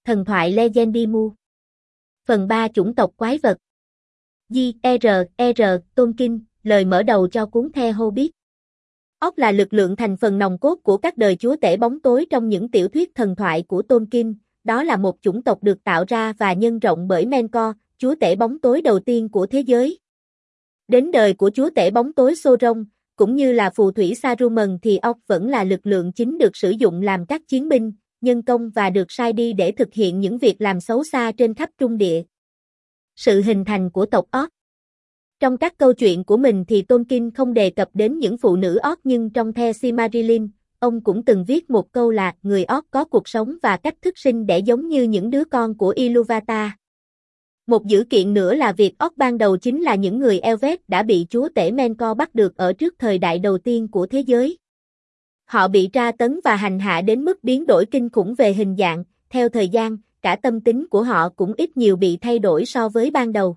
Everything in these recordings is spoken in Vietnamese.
Thần thoại Legendimu. Phần 3 chủng tộc quái vật. J.R.R. Tolkien, lời mở đầu cho cuốn The Hobbit. Orc là lực lượng thành phần nòng cốt của các đời chúa tể bóng tối trong những tiểu thuyết thần thoại của Tolkien. Đó là một chủng tộc được tạo ra và nhân rộng bởi Melkor, chúa tể bóng tối đầu tiên của thế giới. Đến đời của chúa tể bóng tối Sauron, cũng như là phù thủy Saruman thì Orc vẫn là lực lượng chính được sử dụng làm các chiến binh, nhân công và được sai đi để thực hiện những việc làm xấu xa trên khắp Trung Địa. Sự hình thành của tộc Orc. Trong các câu chuyện của mình thì Tolkien không đề cập đến những phụ nữ Orc, nhưng trong The Silmarillion, ông cũng từng viết một câu là người Orc có cuộc sống và cách thức sinh đẻ giống như những đứa con của Ilúvatar. Một dữ kiện nữa là việc Orc ban đầu chính là những người Elvet đã bị chúa tể Melkor bắt được ở trước thời đại đầu tiên của thế giới. Họ bị tra tấn và hành hạ đến mức biến đổi kinh khủng về hình dạng, theo thời gian, cả tâm tính của họ cũng ít nhiều bị thay đổi so với ban đầu.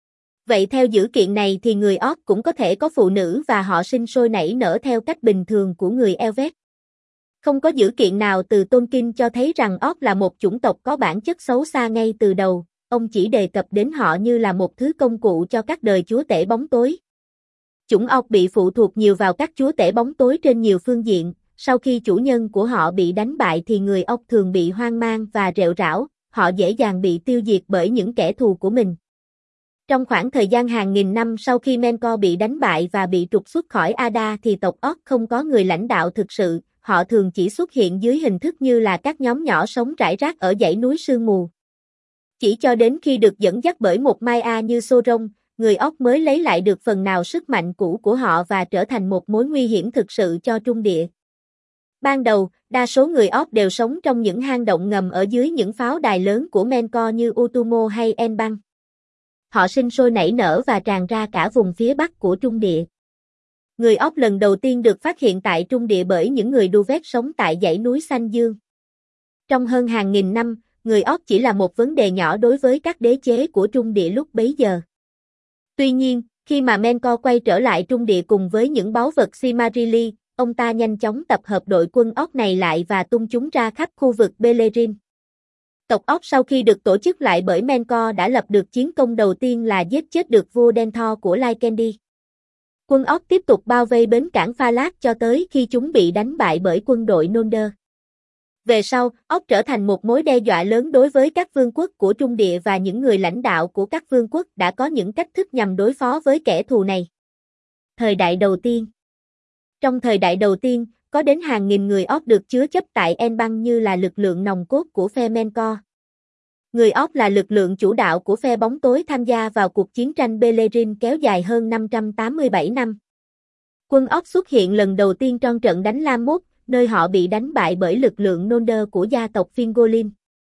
Vậy theo dữ kiện này thì người Orc cũng có thể có phụ nữ và họ sinh sôi nảy nở theo cách bình thường của người Elvet. Không có dữ kiện nào từ Tolkien cho thấy rằng Orc là một chủng tộc có bản chất xấu xa ngay từ đầu, ông chỉ đề cập đến họ như là một thứ công cụ cho các đời chúa tể bóng tối. Chủng Orc bị phụ thuộc nhiều vào các chúa tể bóng tối trên nhiều phương diện. Sau khi chủ nhân của họ bị đánh bại thì người Orc thường bị hoang mang và rệu rão, họ dễ dàng bị tiêu diệt bởi những kẻ thù của mình. Trong khoảng thời gian hàng nghìn năm sau khi Melkor bị đánh bại và bị trục xuất khỏi Ada thì tộc Orc không có người lãnh đạo thực sự, họ thường chỉ xuất hiện dưới hình thức như là các nhóm nhỏ sống rải rác ở dãy núi sương mù. Chỉ cho đến khi được dẫn dắt bởi một Maia như Sauron, người Orc mới lấy lại được phần nào sức mạnh cũ của họ và trở thành một mối nguy hiểm thực sự cho Trung Địa. Ban đầu, đa số người Orc đều sống trong những hang động ngầm ở dưới những pháo đài lớn của Melkor như Utumo hay Enbang. Họ sinh sôi nảy nở và tràn ra cả vùng phía bắc của Trung Địa. Người Orc lần đầu tiên được phát hiện tại Trung Địa bởi những người Duvet sống tại dãy núi Xanh Dương. Trong hơn hàng nghìn năm, người Orc chỉ là một vấn đề nhỏ đối với các đế chế của Trung Địa lúc bấy giờ. Tuy nhiên, khi mà Melkor quay trở lại Trung Địa cùng với những báu vật Silmarillion, ông ta nhanh chóng tập hợp đội quân Orc này lại và tung chúng ra khắp khu vực Beleriand. Tộc Orc sau khi được tổ chức lại bởi Melkor đã lập được chiến công đầu tiên là giết chết được vua Denethor của Lycandi. Quân Orc tiếp tục bao vây bến cảng Falas cho tới khi chúng bị đánh bại bởi quân đội Noldor. Về sau, Orc trở thành một mối đe dọa lớn đối với các vương quốc của Trung Địa và những người lãnh đạo của các vương quốc đã có những cách thức nhằm đối phó với kẻ thù này. Thời đại đầu tiên. Trong thời đại đầu tiên, có đến hàng nghìn người Orc được chứa chấp tại Enbang như là lực lượng nòng cốt của phe Melkor. Người Orc là lực lượng chủ đạo của phe bóng tối tham gia vào cuộc chiến tranh Beleriand kéo dài hơn 587 năm. Quân Orc xuất hiện lần đầu tiên trong trận đánh Lam Mốt, nơi họ bị đánh bại bởi lực lượng Noldor của gia tộc Fingolin.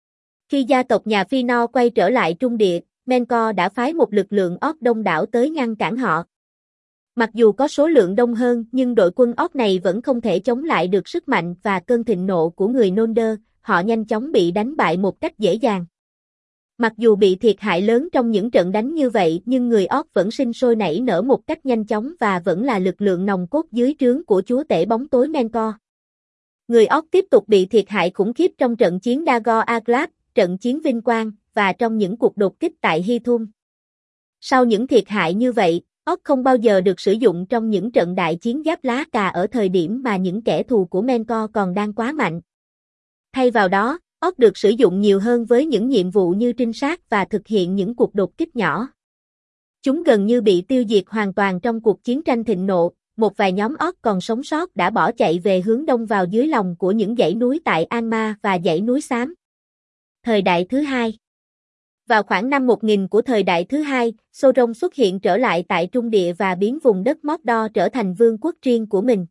Khi gia tộc nhà Fëanor quay trở lại Trung Địa, Melkor đã phái một lực lượng Orc đông đảo tới ngăn cản họ. Mặc dù có số lượng đông hơn nhưng đội quân Orc này vẫn không thể chống lại được sức mạnh và cơn thịnh nộ của người Noldor, họ nhanh chóng bị đánh bại một cách dễ dàng. Mặc dù bị thiệt hại lớn trong những trận đánh như vậy nhưng người Orc vẫn sinh sôi nảy nở một cách nhanh chóng và vẫn là lực lượng nòng cốt dưới trướng của chúa tể bóng tối Melkor. Người Orc tiếp tục bị thiệt hại khủng khiếp trong trận chiến Dagor Aglab, trận chiến Vinh Quang và trong những cuộc đột kích tại Hithum. Sau những thiệt hại như vậy, Orc không bao giờ được sử dụng trong những trận đại chiến giáp lá cà ở thời điểm mà những kẻ thù của Melkor còn đang quá mạnh. Thay vào đó, Orc được sử dụng nhiều hơn với những nhiệm vụ như trinh sát và thực hiện những cuộc đột kích nhỏ. Chúng gần như bị tiêu diệt hoàn toàn trong cuộc chiến tranh thịnh nộ, một vài nhóm Orc còn sống sót đã bỏ chạy về hướng đông vào dưới lòng của những dãy núi tại Angmar và dãy núi Xám. Thời đại thứ hai. Vào khoảng năm 1000 của thời đại thứ hai, Sauron xuất hiện trở lại tại Trung Địa và biến vùng đất Mordor trở thành vương quốc riêng của mình.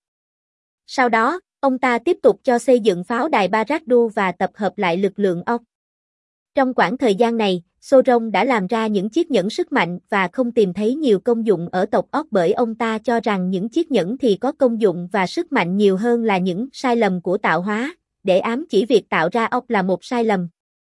Sau đó, ông ta tiếp tục cho xây dựng pháo đài Barad-dûr và tập hợp lại lực lượng Orc. Trong quãng thời gian này, Sauron đã làm ra những chiếc nhẫn sức mạnh và không tìm thấy nhiều công dụng ở tộc Orc bởi ông ta cho rằng những chiếc nhẫn thì có công dụng và sức mạnh nhiều hơn là những sai lầm của tạo hóa, để ám chỉ việc tạo ra Orc là một sai lầm.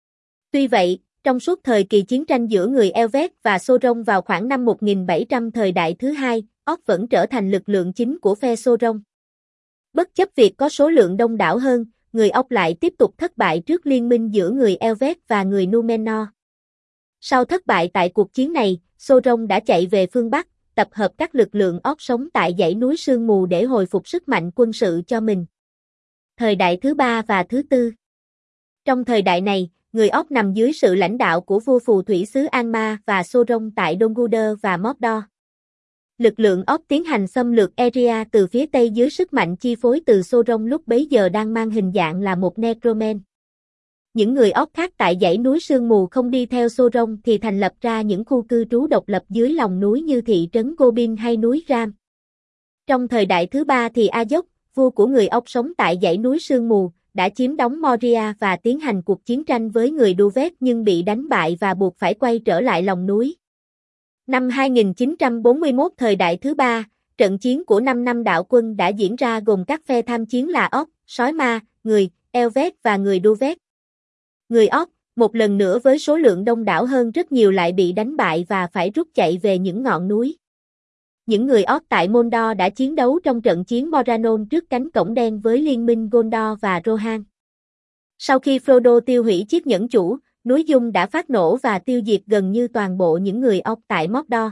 Tuy vậy, trong suốt thời kỳ chiến tranh giữa người Elvet và Sauron vào khoảng năm 1700 thời đại thứ hai, Orc vẫn trở thành lực lượng chính của phe Sauron. Bất chấp việc có số lượng đông đảo hơn, người ốc lại tiếp tục thất bại trước liên minh giữa người Elvet và người Númenor. Sau thất bại tại cuộc chiến này, Sauron đã chạy về phương Bắc, tập hợp các lực lượng ốc sống tại dãy núi sương mù để hồi phục sức mạnh quân sự cho mình. Thời đại thứ ba và thứ tư. Trong thời đại này, người ốc nằm dưới sự lãnh đạo của vua phù thủy xứ Angmar và Sauron tại Dol Guldur và Mordor. Lực lượng ốc tiến hành xâm lược Eria từ phía Tây dưới sức mạnh chi phối từ Sauron lúc bấy giờ đang mang hình dạng là một Necroman. Những người ốc khác tại dãy núi sương mù không đi theo Sauron thì thành lập ra những khu cư trú độc lập dưới lòng núi như thị trấn Gorbin hay núi Ram. Trong thời đại thứ ba thì Azog, vua của người ốc sống tại dãy núi sương mù, đã chiếm đóng Moria và tiến hành cuộc chiến tranh với người Duvet nhưng bị đánh bại và buộc phải quay trở lại lòng núi. Năm 2941 thời đại thứ ba, trận chiến của 5 năm đạo quân đã diễn ra gồm các phe tham chiến là ốc, sói ma, người, Elvet và người Duvet. Người ốc, một lần nữa với số lượng đông đảo hơn rất nhiều lại bị đánh bại và phải rút chạy về những ngọn núi. Những người ốc tại Mordor đã chiến đấu trong trận chiến Morannon trước cánh cổng đen với liên minh Gondor và Rohan. Sau khi Frodo tiêu hủy chiếc nhẫn chủ, núi Dung đã phát nổ và tiêu diệt gần như toàn bộ những người ốc tại Mordor.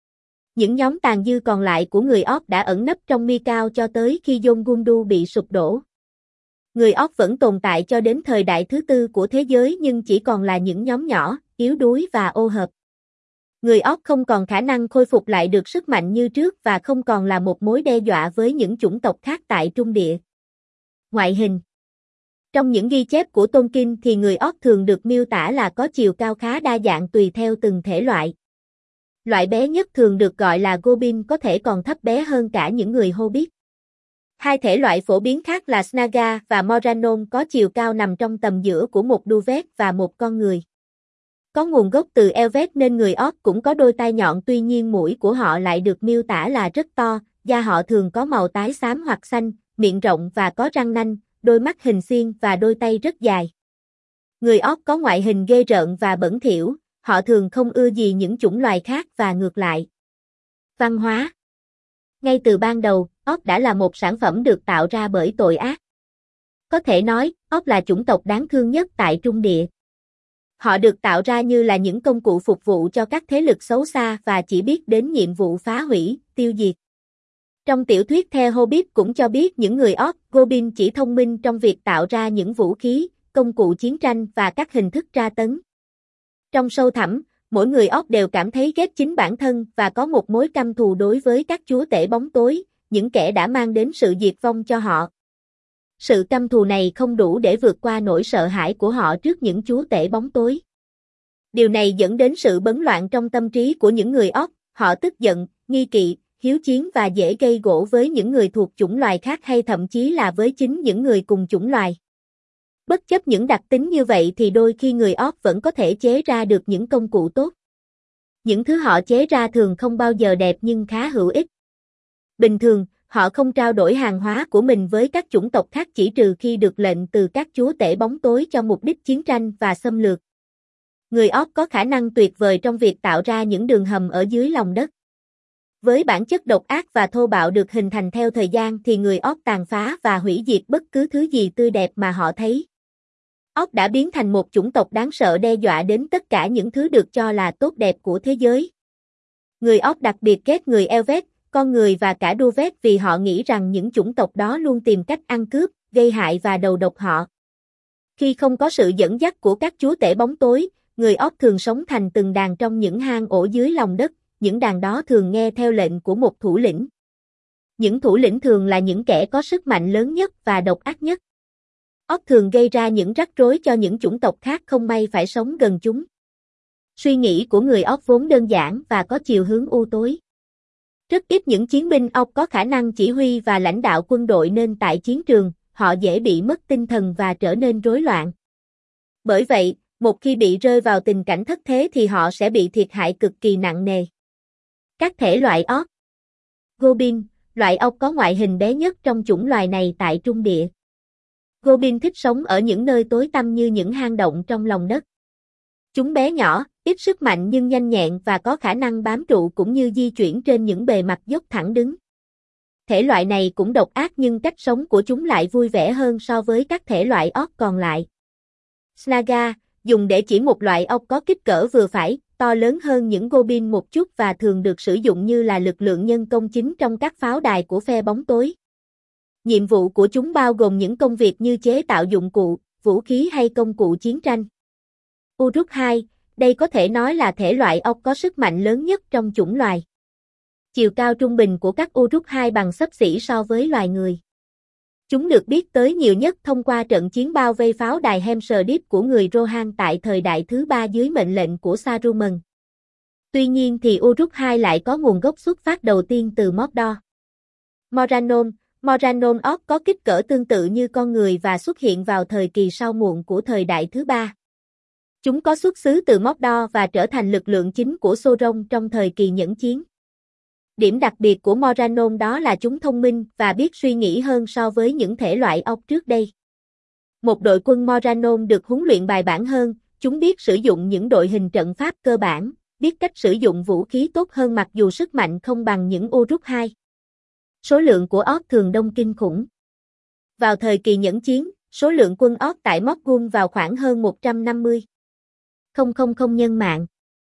Những nhóm tàn dư còn lại của người ốc đã ẩn nấp trong mi cao cho tới khi Dol Guldur bị sụp đổ. Người ốc vẫn tồn tại cho đến thời đại thứ tư của thế giới nhưng chỉ còn là những nhóm nhỏ, yếu đuối và ô hợp. Người ốc không còn khả năng khôi phục lại được sức mạnh như trước và không còn là một mối đe dọa với những chủng tộc khác tại Trung Địa. Ngoại hình. Trong những ghi chép của Tolkien thì người ốc thường được miêu tả là có chiều cao khá đa dạng tùy theo từng thể loại. Loại bé nhất thường được gọi là Goblin có thể còn thấp bé hơn cả những người Hobbit. Hai thể loại phổ biến khác là Snaga và Morannon có chiều cao nằm trong tầm giữa của một Duvet và một con người. Có nguồn gốc từ Elvet nên người ốc cũng có đôi tai nhọn tuy nhiên mũi của họ lại được miêu tả là rất to, da họ thường có màu tái xám hoặc xanh, miệng rộng và có răng nanh, đôi mắt hình xiên và đôi tay rất dài. Người ốc có ngoại hình ghê rợn và bẩn thỉu, họ thường không ưa gì những chủng loài khác và ngược lại. Văn hóa. Ngay từ ban đầu, ốc đã là một sản phẩm được tạo ra bởi tội ác. Có thể nói, ốc là chủng tộc đáng thương nhất tại Trung Địa. Họ được tạo ra như là những công cụ phục vụ cho các thế lực xấu xa và chỉ biết đến nhiệm vụ phá hủy, tiêu diệt. Trong tiểu thuyết The Hobbit cũng cho biết những người ốc, Goblin chỉ thông minh trong việc tạo ra những vũ khí, công cụ chiến tranh và các hình thức tra tấn. Trong sâu thẳm, mỗi người ốc đều cảm thấy ghét chính bản thân và có một mối căm thù đối với các chúa tể bóng tối, những kẻ đã mang đến sự diệt vong cho họ. Sự căm thù này không đủ để vượt qua nỗi sợ hãi của họ trước những chúa tể bóng tối. Điều này dẫn đến sự bấn loạn trong tâm trí của những người ốc, họ tức giận, nghi kỵ, hiếu chiến và dễ gây gổ với những người thuộc chủng loài khác hay thậm chí là với chính những người cùng chủng loài. Bất chấp những đặc tính như vậy thì đôi khi người ốc vẫn có thể chế ra được những công cụ tốt. Những thứ họ chế ra thường không bao giờ đẹp nhưng khá hữu ích. Bình thường, họ không trao đổi hàng hóa của mình với các chủng tộc khác chỉ trừ khi được lệnh từ các chúa tể bóng tối cho mục đích chiến tranh và xâm lược. Người ốc có khả năng tuyệt vời trong việc tạo ra những đường hầm ở dưới lòng đất. Với bản chất độc ác và thô bạo được hình thành theo thời gian thì người ốc tàn phá và hủy diệt bất cứ thứ gì tươi đẹp mà họ thấy. Ốc đã biến thành một chủng tộc đáng sợ đe dọa đến tất cả những thứ được cho là tốt đẹp của thế giới. Người ốc đặc biệt ghét người Elvet, con người và cả Duvet vì họ nghĩ rằng những chủng tộc đó luôn tìm cách ăn cướp, gây hại và đầu độc họ. Khi không có sự dẫn dắt của các chúa tể bóng tối, người ốc thường sống thành từng đàn trong những hang ổ dưới lòng đất, những đàn đó thường nghe theo lệnh của một thủ lĩnh. Những thủ lĩnh thường là những kẻ có sức mạnh lớn nhất và độc ác nhất. Ốc thường gây ra những rắc rối cho những chủng tộc khác không may phải sống gần chúng. Suy nghĩ của người ốc vốn đơn giản và có chiều hướng u tối. Rất ít những chiến binh ốc có khả năng chỉ huy và lãnh đạo quân đội nên tại chiến trường, họ dễ bị mất tinh thần và trở nên rối loạn. Bởi vậy, một khi bị rơi vào tình cảnh thất thế thì họ sẽ bị thiệt hại cực kỳ nặng nề. Các thể loại ốc. Goblin, loại ốc có ngoại hình bé nhất trong chủng loài này tại Trung Địa. Goblin thích sống ở những nơi tối tăm như những hang động trong lòng đất. Chúng bé nhỏ, ít sức mạnh nhưng nhanh nhẹn và có khả năng bám trụ cũng như di chuyển trên những bề mặt dốc thẳng đứng. Thể loại này cũng độc ác nhưng cách sống của chúng lại vui vẻ hơn so với các thể loại orc còn lại. Snaga, dùng để chỉ một loại ốc có kích cỡ vừa phải, to lớn hơn những goblin một chút và thường được sử dụng như là lực lượng nhân công chính trong các pháo đài của phe bóng tối. Nhiệm vụ của chúng bao gồm những công việc như chế tạo dụng cụ, vũ khí hay công cụ chiến tranh. Uruk 2, đây có thể nói là thể loại ốc có sức mạnh lớn nhất trong chủng loài. Chiều cao trung bình của các Uruk 2 bằng xấp xỉ so với loài người. Chúng được biết tới nhiều nhất thông qua trận chiến bao vây pháo đài Helm's Deep của người Rohan tại thời đại thứ 3 dưới mệnh lệnh của Saruman. Tuy nhiên thì Uruk 2 lại có nguồn gốc xuất phát đầu tiên từ Mordor. Morannon orc có kích cỡ tương tự như con người và xuất hiện vào thời kỳ sau muộn của thời đại thứ 3. Chúng có xuất xứ từ Mordor và trở thành lực lượng chính của Sauron trong thời kỳ nhẫn chiến. Điểm đặc biệt của Morannon đó là chúng thông minh và biết suy nghĩ hơn so với những thể loại orc trước đây. Một đội quân Morannon được huấn luyện bài bản hơn, chúng biết sử dụng những đội hình trận pháp cơ bản, biết cách sử dụng vũ khí tốt hơn mặc dù sức mạnh không bằng những Uruk 2. Số lượng của orc thường đông kinh khủng. Vào thời kỳ nhẫn chiến, số lượng quân orc tại Morgul vào khoảng hơn 150,000 nhân mạng.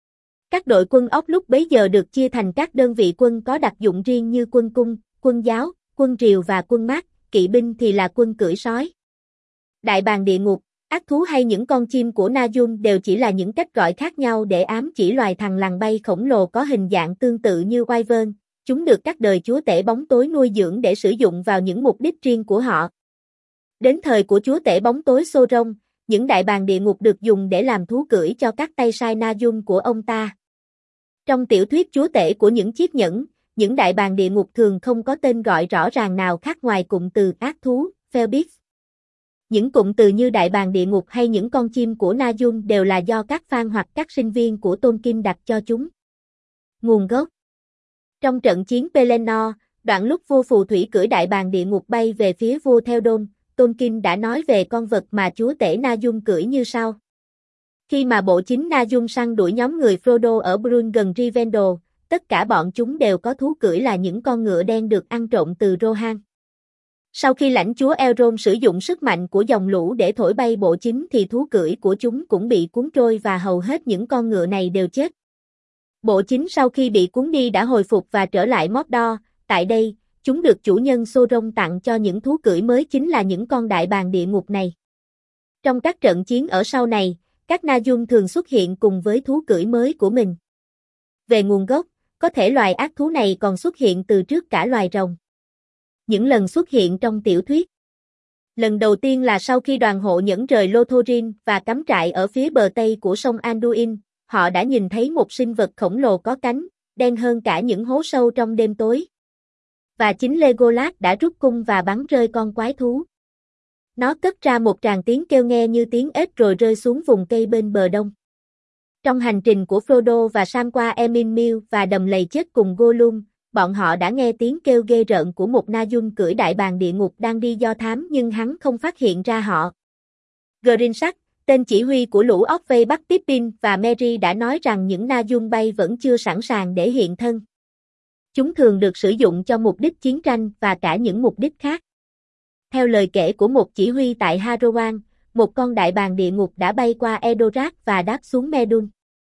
Các đội quân orc lúc bấy giờ được chia thành các đơn vị quân có đặc dụng riêng như quân cung, quân giáo, quân triều và quân mát, kỵ binh thì là quân cưỡi sói. Đại bàng địa ngục, ác thú hay những con chim của Najum đều chỉ là những cách gọi khác nhau để ám chỉ loài thằn lằn bay khổng lồ có hình dạng tương tự như Wyvern. Chúng được các đời chúa tể bóng tối nuôi dưỡng để sử dụng vào những mục đích riêng của họ. Đến thời của chúa tể bóng tối Sauron, những đại bàng địa ngục được dùng để làm thú cưỡi cho các tay sai Najum của ông ta. Trong tiểu thuyết chúa tể của những chiếc nhẫn, những đại bàng địa ngục thường không có tên gọi rõ ràng nào khác ngoài cụm từ ác thú, Felbeast. Những cụm từ như đại bàng địa ngục hay những con chim của Najum đều là do các fan hoặc các sinh viên của Tolkien đặt cho chúng. Nguồn gốc. Trong trận chiến Pelennor, đoạn lúc vua phù thủy cưỡi đại bàng địa ngục bay về phía vua Theoden, Tolkien đã nói về con vật mà chúa tể Najum cưỡi như sau. Khi mà bộ chính Najum săn đuổi nhóm người Frodo ở Brun gần Rivendell, tất cả bọn chúng đều có thú cưỡi là những con ngựa đen được ăn trộm từ Rohan. Sau khi lãnh chúa Elrond sử dụng sức mạnh của dòng lũ để thổi bay bộ chính thì thú cưỡi của chúng cũng bị cuốn trôi và hầu hết những con ngựa này đều chết. Bộ chính sau khi bị cuốn đi đã hồi phục và trở lại Mordor, tại đây, chúng được chủ nhân Sauron tặng cho những thú cưỡi mới chính là những con đại bàng địa ngục này. Trong các trận chiến ở sau này, các Najum thường xuất hiện cùng với thú cưỡi mới của mình. Về nguồn gốc, có thể loài ác thú này còn xuất hiện từ trước cả loài rồng. Những lần xuất hiện trong tiểu thuyết. Lần đầu tiên là sau khi đoàn hộ nhẫn rời Lothlórien và cắm trại ở phía bờ tây của sông Anduin, họ đã nhìn thấy một sinh vật khổng lồ có cánh, đen hơn cả những hố sâu trong đêm tối. Và chính Legolas đã rút cung và bắn rơi con quái thú. Nó cất ra một tràng tiếng kêu nghe như tiếng ếch rồi rơi xuống vùng cây bên bờ đông. Trong hành trình của Frodo và Sam qua Emin Mill và đầm lầy chết cùng Gollum, bọn họ đã nghe tiếng kêu ghê rợn của một Najum cưỡi đại bàng địa ngục đang đi do thám nhưng hắn không phát hiện ra họ. Grinsak, tên chỉ huy của lũ orc vây bắt Pippin và Merry đã nói rằng những Najum bay vẫn chưa sẵn sàng để hiện thân. Chúng thường được sử dụng cho mục đích chiến tranh và cả những mục đích khác. Theo lời kể của một chỉ huy tại Harrowan, một con đại bàng địa ngục đã bay qua Edoras và đáp xuống Medun.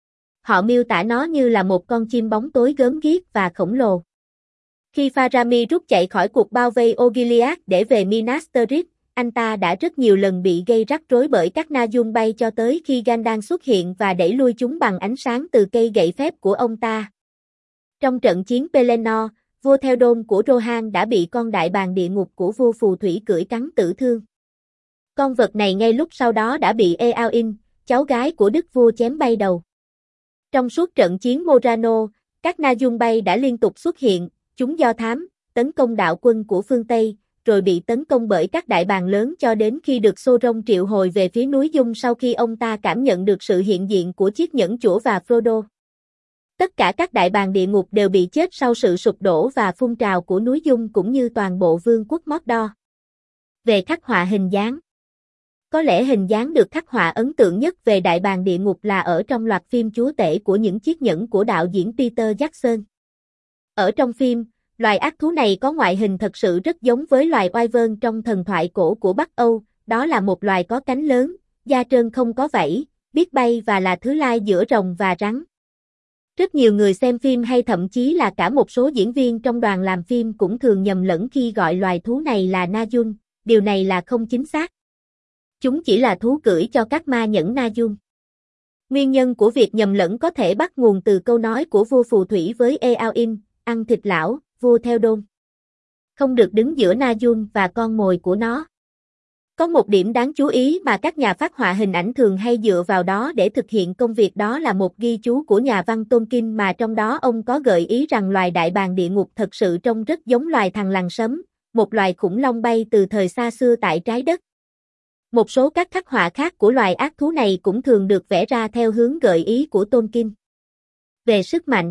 Họ miêu tả nó như là một con chim bóng tối gớm ghiếc và khổng lồ. Khi Faramir rút chạy khỏi cuộc bao vây Osgiliath để về Minas Tirith, anh ta đã rất nhiều lần bị gây rắc rối bởi các Najum bay cho tới khi Gandalf xuất hiện và đẩy lui chúng bằng ánh sáng từ cây gậy phép của ông ta. Trong trận chiến Pelennor, vua Theoden của Rohan đã bị con đại bàng địa ngục của vua phù thủy cưỡi cắn tử thương. Con vật này ngay lúc sau đó đã bị Eowyn, cháu gái của đức vua chém bay đầu. Trong suốt trận chiến Morano, các Najum bay đã liên tục xuất hiện, chúng do thám, tấn công đạo quân của phương Tây, rồi bị tấn công bởi các đại bàng lớn cho đến khi được Sauron triệu hồi về phía núi Dung sau khi ông ta cảm nhận được sự hiện diện của chiếc nhẫn chủa và Frodo. Tất cả các đại bàng địa ngục đều bị chết sau sự sụp đổ và phun trào của núi Dung cũng như toàn bộ vương quốc Mordor. Về khắc họa hình dáng. Có lẽ hình dáng được khắc họa ấn tượng nhất về đại bàng địa ngục là ở trong loạt phim Chúa tể của những chiếc nhẫn của đạo diễn Peter Jackson. Ở trong phim, Loài ác thú này có ngoại hình thật sự rất giống với loài Wyvern trong thần thoại cổ của Bắc Âu, đó là một loài có cánh lớn, da trơn không có vảy, biết bay và là thứ lai giữa rồng và rắn. Rất nhiều người xem phim hay thậm chí là cả một số diễn viên trong đoàn làm phim cũng thường nhầm lẫn khi gọi loài thú này là Najun, điều này là không chính xác. Chúng chỉ là thú cưỡi cho các ma nhẫn Najun. Nguyên nhân của việc nhầm lẫn có thể bắt nguồn từ câu nói của vua phù thủy với Eowyn, ăn thịt lão, vua theo đôn. Không được đứng giữa Najun và con mồi của nó. Có một điểm đáng chú ý mà các nhà phác họa hình ảnh thường hay dựa vào đó để thực hiện công việc, đó là một ghi chú của nhà văn Tolkien mà trong đó ông có gợi ý rằng loài đại bàng địa ngục thật sự trông rất giống loài thằn lằn sấm, một loài khủng long bay từ thời xa xưa tại trái đất. Một số các khắc họa khác của loài ác thú này cũng thường được vẽ ra theo hướng gợi ý của Tolkien. Về sức mạnh,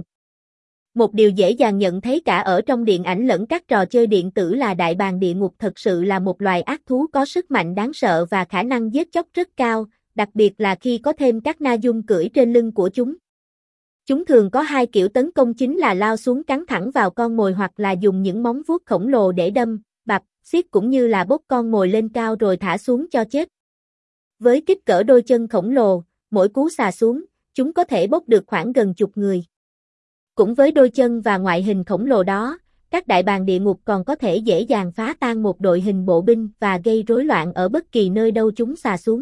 một điều dễ dàng nhận thấy cả ở trong điện ảnh lẫn các trò chơi điện tử là đại bàng địa ngục thật sự là một loài ác thú có sức mạnh đáng sợ và khả năng giết chóc rất cao, đặc biệt là khi có thêm các Najun cưỡi trên lưng của chúng. Chúng thường có hai kiểu tấn công chính là lao xuống cắn thẳng vào con mồi hoặc là dùng những móng vuốt khổng lồ để đâm, bập, xiết cũng như là bốc con mồi lên cao rồi thả xuống cho chết. Với kích cỡ đôi chân khổng lồ, mỗi cú xà xuống, chúng có thể bốc được khoảng gần chục người. Cũng với đôi chân và ngoại hình khổng lồ đó, các đại bàng địa ngục còn có thể dễ dàng phá tan một đội hình bộ binh và gây rối loạn ở bất kỳ nơi đâu chúng xà xuống.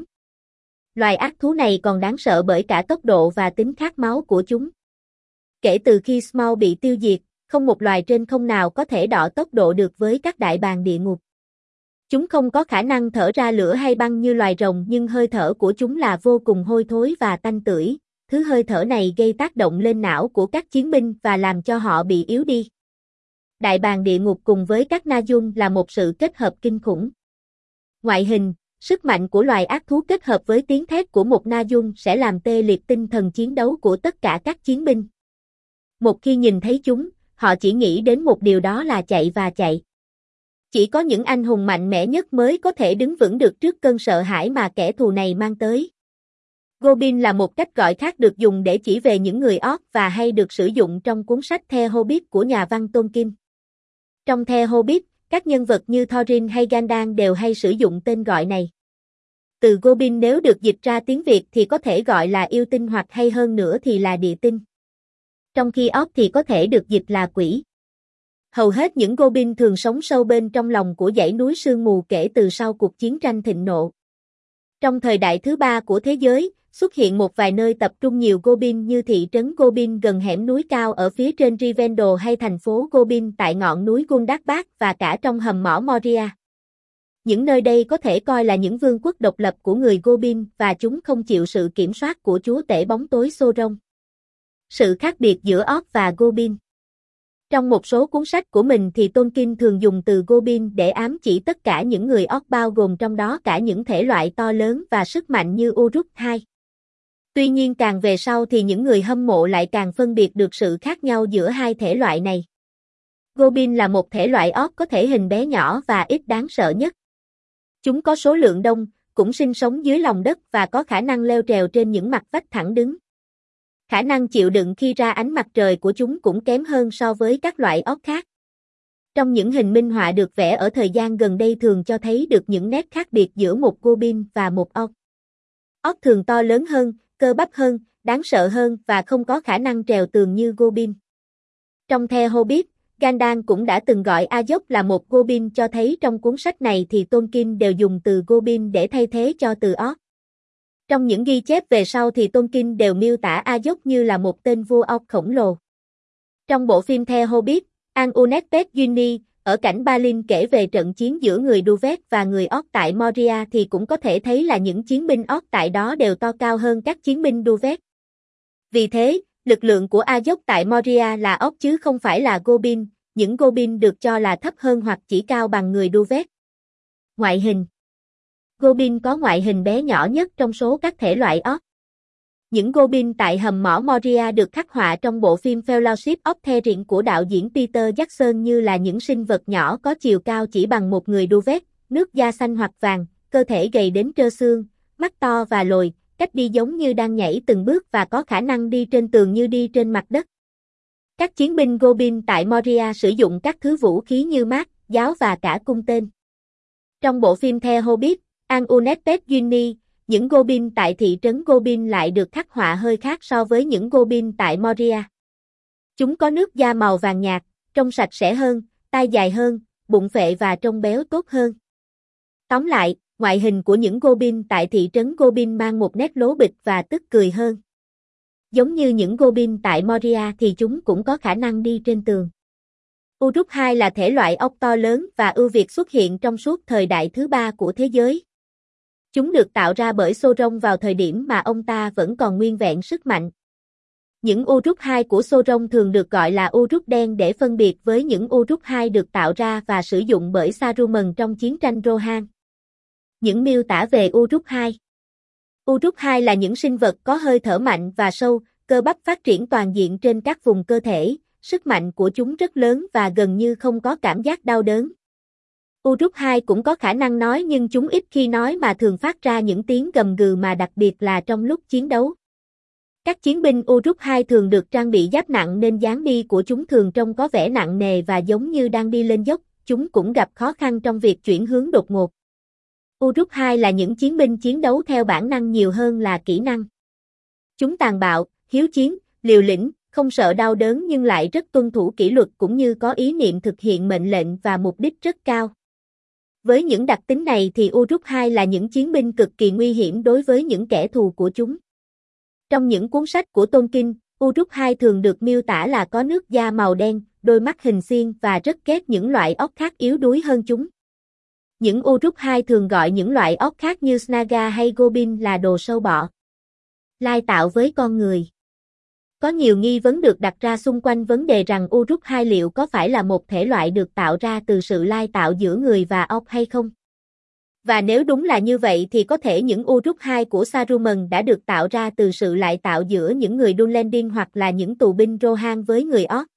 Loài ác thú này còn đáng sợ bởi cả tốc độ và tính khát máu của chúng. Kể từ khi Smaug bị tiêu diệt, không một loài trên không nào có thể đọ tốc độ được với các đại bàng địa ngục. Chúng không có khả năng thở ra lửa hay băng như loài rồng, nhưng hơi thở của chúng là vô cùng hôi thối và tanh tưởi. Thứ hơi thở này gây tác động lên não của các chiến binh và làm cho họ bị yếu đi. Đại bàng địa ngục cùng với các Najun là một sự kết hợp kinh khủng. Ngoại hình, sức mạnh của loài ác thú kết hợp với tiếng thét của một Najun sẽ làm tê liệt tinh thần chiến đấu của tất cả các chiến binh. Một khi nhìn thấy chúng, họ chỉ nghĩ đến một điều, đó là chạy và chạy. Chỉ có những anh hùng mạnh mẽ nhất mới có thể đứng vững được trước cơn sợ hãi mà kẻ thù này mang tới. Goblin là một cách gọi khác được dùng để chỉ về những người orc và hay được sử dụng trong cuốn sách The Hobbit của nhà văn Tolkien. Trong The Hobbit, các nhân vật như Thorin hay Gandalf đều hay sử dụng tên gọi này. Từ Goblin nếu được dịch ra tiếng Việt thì có thể gọi là yêu tinh hoặc hay hơn nữa thì là địa tinh. Trong khi orc thì có thể được dịch là quỷ. Hầu hết những Goblin thường sống sâu bên trong lòng của dãy núi sương mù kể từ sau cuộc chiến tranh thịnh nộ. Trong thời đại thứ ba của thế giới, xuất hiện một vài nơi tập trung nhiều Goblin như thị trấn Goblin gần hẻm núi cao ở phía trên Rivendell hay thành phố Goblin tại ngọn núi Gundabad và cả trong hầm mỏ Moria. Những nơi đây có thể coi là những vương quốc độc lập của người Goblin và chúng không chịu sự kiểm soát của chúa tể bóng tối Sauron. Sự khác biệt giữa orc và Goblin. Trong một số cuốn sách của mình thì Tolkien thường dùng từ Goblin để ám chỉ tất cả những người orc, bao gồm trong đó cả những thể loại to lớn và sức mạnh như Uruk-hai. Tuy nhiên càng về sau thì những người hâm mộ lại càng phân biệt được sự khác nhau giữa hai thể loại này. Goblin là một thể loại orc có thể hình bé nhỏ và ít đáng sợ nhất. Chúng có số lượng đông, cũng sinh sống dưới lòng đất và có khả năng leo trèo trên những mặt vách thẳng đứng. Khả năng chịu đựng khi ra ánh mặt trời của chúng cũng kém hơn so với các loại orc khác. Trong những hình minh họa được vẽ ở thời gian gần đây thường cho thấy được những nét khác biệt giữa một Goblin và một orc. Orc thường to lớn hơn, cơ bắp hơn, đáng sợ hơn và không có khả năng trèo tường như Goblin. Trong The Hobbit, Gandalf cũng đã từng gọi Azog là một Goblin, cho thấy trong cuốn sách này thì Tolkien đều dùng từ Goblin để thay thế cho từ orc. Trong những ghi chép về sau thì Tolkien đều miêu tả Azog như là một tên vua orc khổng lồ. Trong bộ phim The Hobbit, An-Unekpet Gini, ở cảnh Balin kể về trận chiến giữa người Duvet và người orc tại Moria thì cũng có thể thấy là những chiến binh orc tại đó đều to cao hơn các chiến binh Duvet. Vì thế, lực lượng của Azog tại Moria là orc chứ không phải là Goblin, những Goblin được cho là thấp hơn hoặc chỉ cao bằng người Duvet. Ngoại hình. Goblin có ngoại hình bé nhỏ nhất trong số các thể loại orc. Những Goblin tại hầm mỏ Moria được khắc họa trong bộ phim Fellowship of the Ring của đạo diễn Peter Jackson như là những sinh vật nhỏ có chiều cao chỉ bằng một người Duvet, nước da xanh hoặc vàng, cơ thể gầy đến trơ xương, mắt to và lồi, cách đi giống như đang nhảy từng bước và có khả năng đi trên tường như đi trên mặt đất. Các chiến binh Goblin tại Moria sử dụng các thứ vũ khí như mác, giáo và cả cung tên. Trong bộ phim The Hobbit, An Unexpected Journey, những Goblin tại thị trấn Goblin lại được khắc họa hơi khác so với những Goblin tại Moria. Chúng có nước da màu vàng nhạt, trông sạch sẽ hơn, tai dài hơn, bụng phệ và trông béo tốt hơn. Tóm lại, ngoại hình của những Goblin tại thị trấn Goblin mang một nét lố bịch và tức cười hơn. Giống như những Goblin tại Moria thì chúng cũng có khả năng đi trên tường. Uruk-hai là thể loại ốc to lớn và ưu việt xuất hiện trong suốt thời đại thứ ba của thế giới. Chúng được tạo ra bởi Sauron vào thời điểm mà ông ta vẫn còn nguyên vẹn sức mạnh. Những Uruk-hai của Sauron thường được gọi là Uruk đen để phân biệt với những Uruk-hai được tạo ra và sử dụng bởi Saruman trong chiến tranh Rohan. Những miêu tả về Uruk-hai. Uruk-hai là những sinh vật có hơi thở mạnh và sâu, cơ bắp phát triển toàn diện trên các vùng cơ thể, sức mạnh của chúng rất lớn và gần như không có cảm giác đau đớn. Uruk-hai cũng có khả năng nói nhưng chúng ít khi nói mà thường phát ra những tiếng gầm gừ mà đặc biệt là trong lúc chiến đấu. Các chiến binh Uruk-hai thường được trang bị giáp nặng nên dáng đi của chúng thường trông có vẻ nặng nề và giống như đang đi lên dốc, chúng cũng gặp khó khăn trong việc chuyển hướng đột ngột. Uruk-hai là những chiến binh chiến đấu theo bản năng nhiều hơn là kỹ năng. Chúng tàn bạo, hiếu chiến, liều lĩnh, không sợ đau đớn nhưng lại rất tuân thủ kỷ luật cũng như có ý niệm thực hiện mệnh lệnh và mục đích rất cao. Với những đặc tính này thì Uruk-hai là những chiến binh cực kỳ nguy hiểm đối với những kẻ thù của chúng. Trong những cuốn sách của Tolkien, Uruk-hai thường được miêu tả là có nước da màu đen, đôi mắt hình xiên và rất ghét những loại ốc khác yếu đuối hơn chúng. Những Uruk-hai thường gọi những loại ốc khác như Snaga hay Goblin là đồ sâu bọ. Lai tạo với con người. Có nhiều nghi vấn được đặt ra xung quanh vấn đề rằng Uruk-hai liệu có phải là một thể loại được tạo ra từ sự lai tạo giữa người và ốc hay không? Và nếu đúng là như vậy thì có thể những Uruk-hai của Saruman đã được tạo ra từ sự lai tạo giữa những người Dunlending hoặc là những tù binh Rohan với người Orc.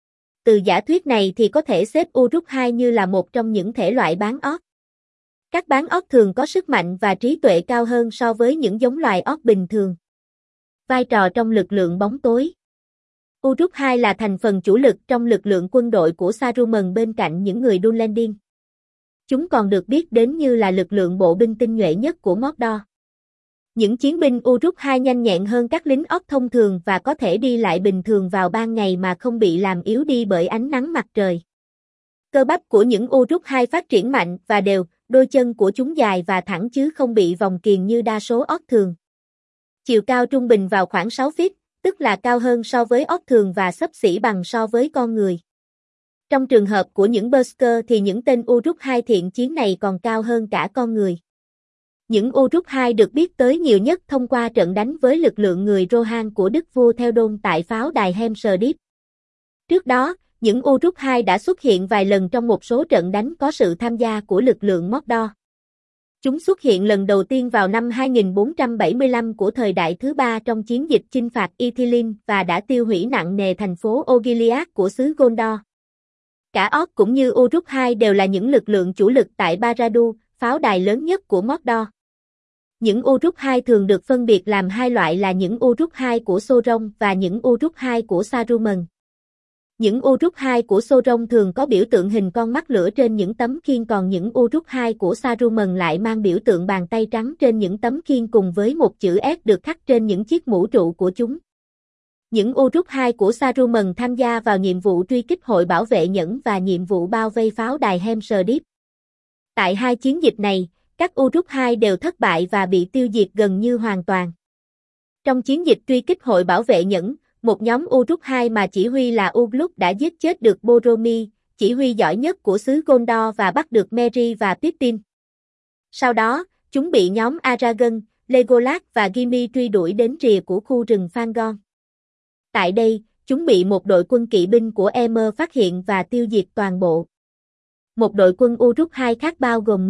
Từ giả thuyết này thì có thể xếp Uruk-hai như là một trong những thể loại bán Orc. Các bán Orc thường có sức mạnh và trí tuệ cao hơn so với những giống loài Orc bình thường. Vai trò trong lực lượng bóng tối. Uruk-hai là thành phần chủ lực trong lực lượng quân đội của Saruman bên cạnh những người Dunlending. Chúng còn được biết đến như là lực lượng bộ binh tinh nhuệ nhất của Mordor. Những chiến binh Uruk-hai nhanh nhẹn hơn các lính Orc thông thường và có thể đi lại bình thường vào ban ngày mà không bị làm yếu đi bởi ánh nắng mặt trời. Cơ bắp của những Uruk-hai phát triển mạnh và đều, đôi chân của chúng dài và thẳng chứ không bị vòng kiềng như đa số Orc thường. Chiều cao trung bình vào khoảng 6 feet, tức là cao hơn so với Orc thường và xấp xỉ bằng so với con người. Trong trường hợp của những Berserker thì những tên Uruk-hai thiện chiến này còn cao hơn cả con người. Những Uruk-hai được biết tới nhiều nhất thông qua trận đánh với lực lượng người Rohan của đức vua Theoden tại pháo đài Helm's Deep. Trước đó, những Uruk-hai đã xuất hiện vài lần trong một số trận đánh có sự tham gia của lực lượng Mordor. Chúng xuất hiện lần đầu tiên vào năm 2475 của thời đại thứ ba trong chiến dịch chinh phạt Ithilien và đã tiêu hủy nặng nề thành phố Osgiliath của xứ Gondor. Cả Orc cũng như Uruk-hai đều là những lực lượng chủ lực tại Barad-dûr, pháo đài lớn nhất của Mordor. Những Uruk-hai thường được phân biệt làm hai loại là những Uruk-hai của Sauron và những Uruk-hai của Saruman. Những Uruk-hai của Sauron thường có biểu tượng hình con mắt lửa trên những tấm khiên còn những Uruk-hai của Saruman lại mang biểu tượng bàn tay trắng trên những tấm khiên cùng với một chữ S được khắc trên những chiếc mũ trụ của chúng. Những Uruk-hai của Saruman tham gia vào nhiệm vụ truy kích hội bảo vệ nhẫn và nhiệm vụ bao vây pháo đài Helm's Deep. Tại hai chiến dịch này, các Uruk-hai đều thất bại và bị tiêu diệt gần như hoàn toàn. Trong chiến dịch truy kích hội bảo vệ nhẫn, một nhóm Uruk-hai mà chỉ huy là Ugluk đã giết chết được Boromir, chỉ huy giỏi nhất của xứ Gondor và bắt được Merry và Pippin. Sau đó, chúng bị nhóm Aragorn, Legolas và Gimli truy đuổi đến rìa của khu rừng Fangorn. Tại đây, chúng bị một đội quân kỵ binh của Emer phát hiện và tiêu diệt toàn bộ. Một đội quân Uruk-hai khác bao gồm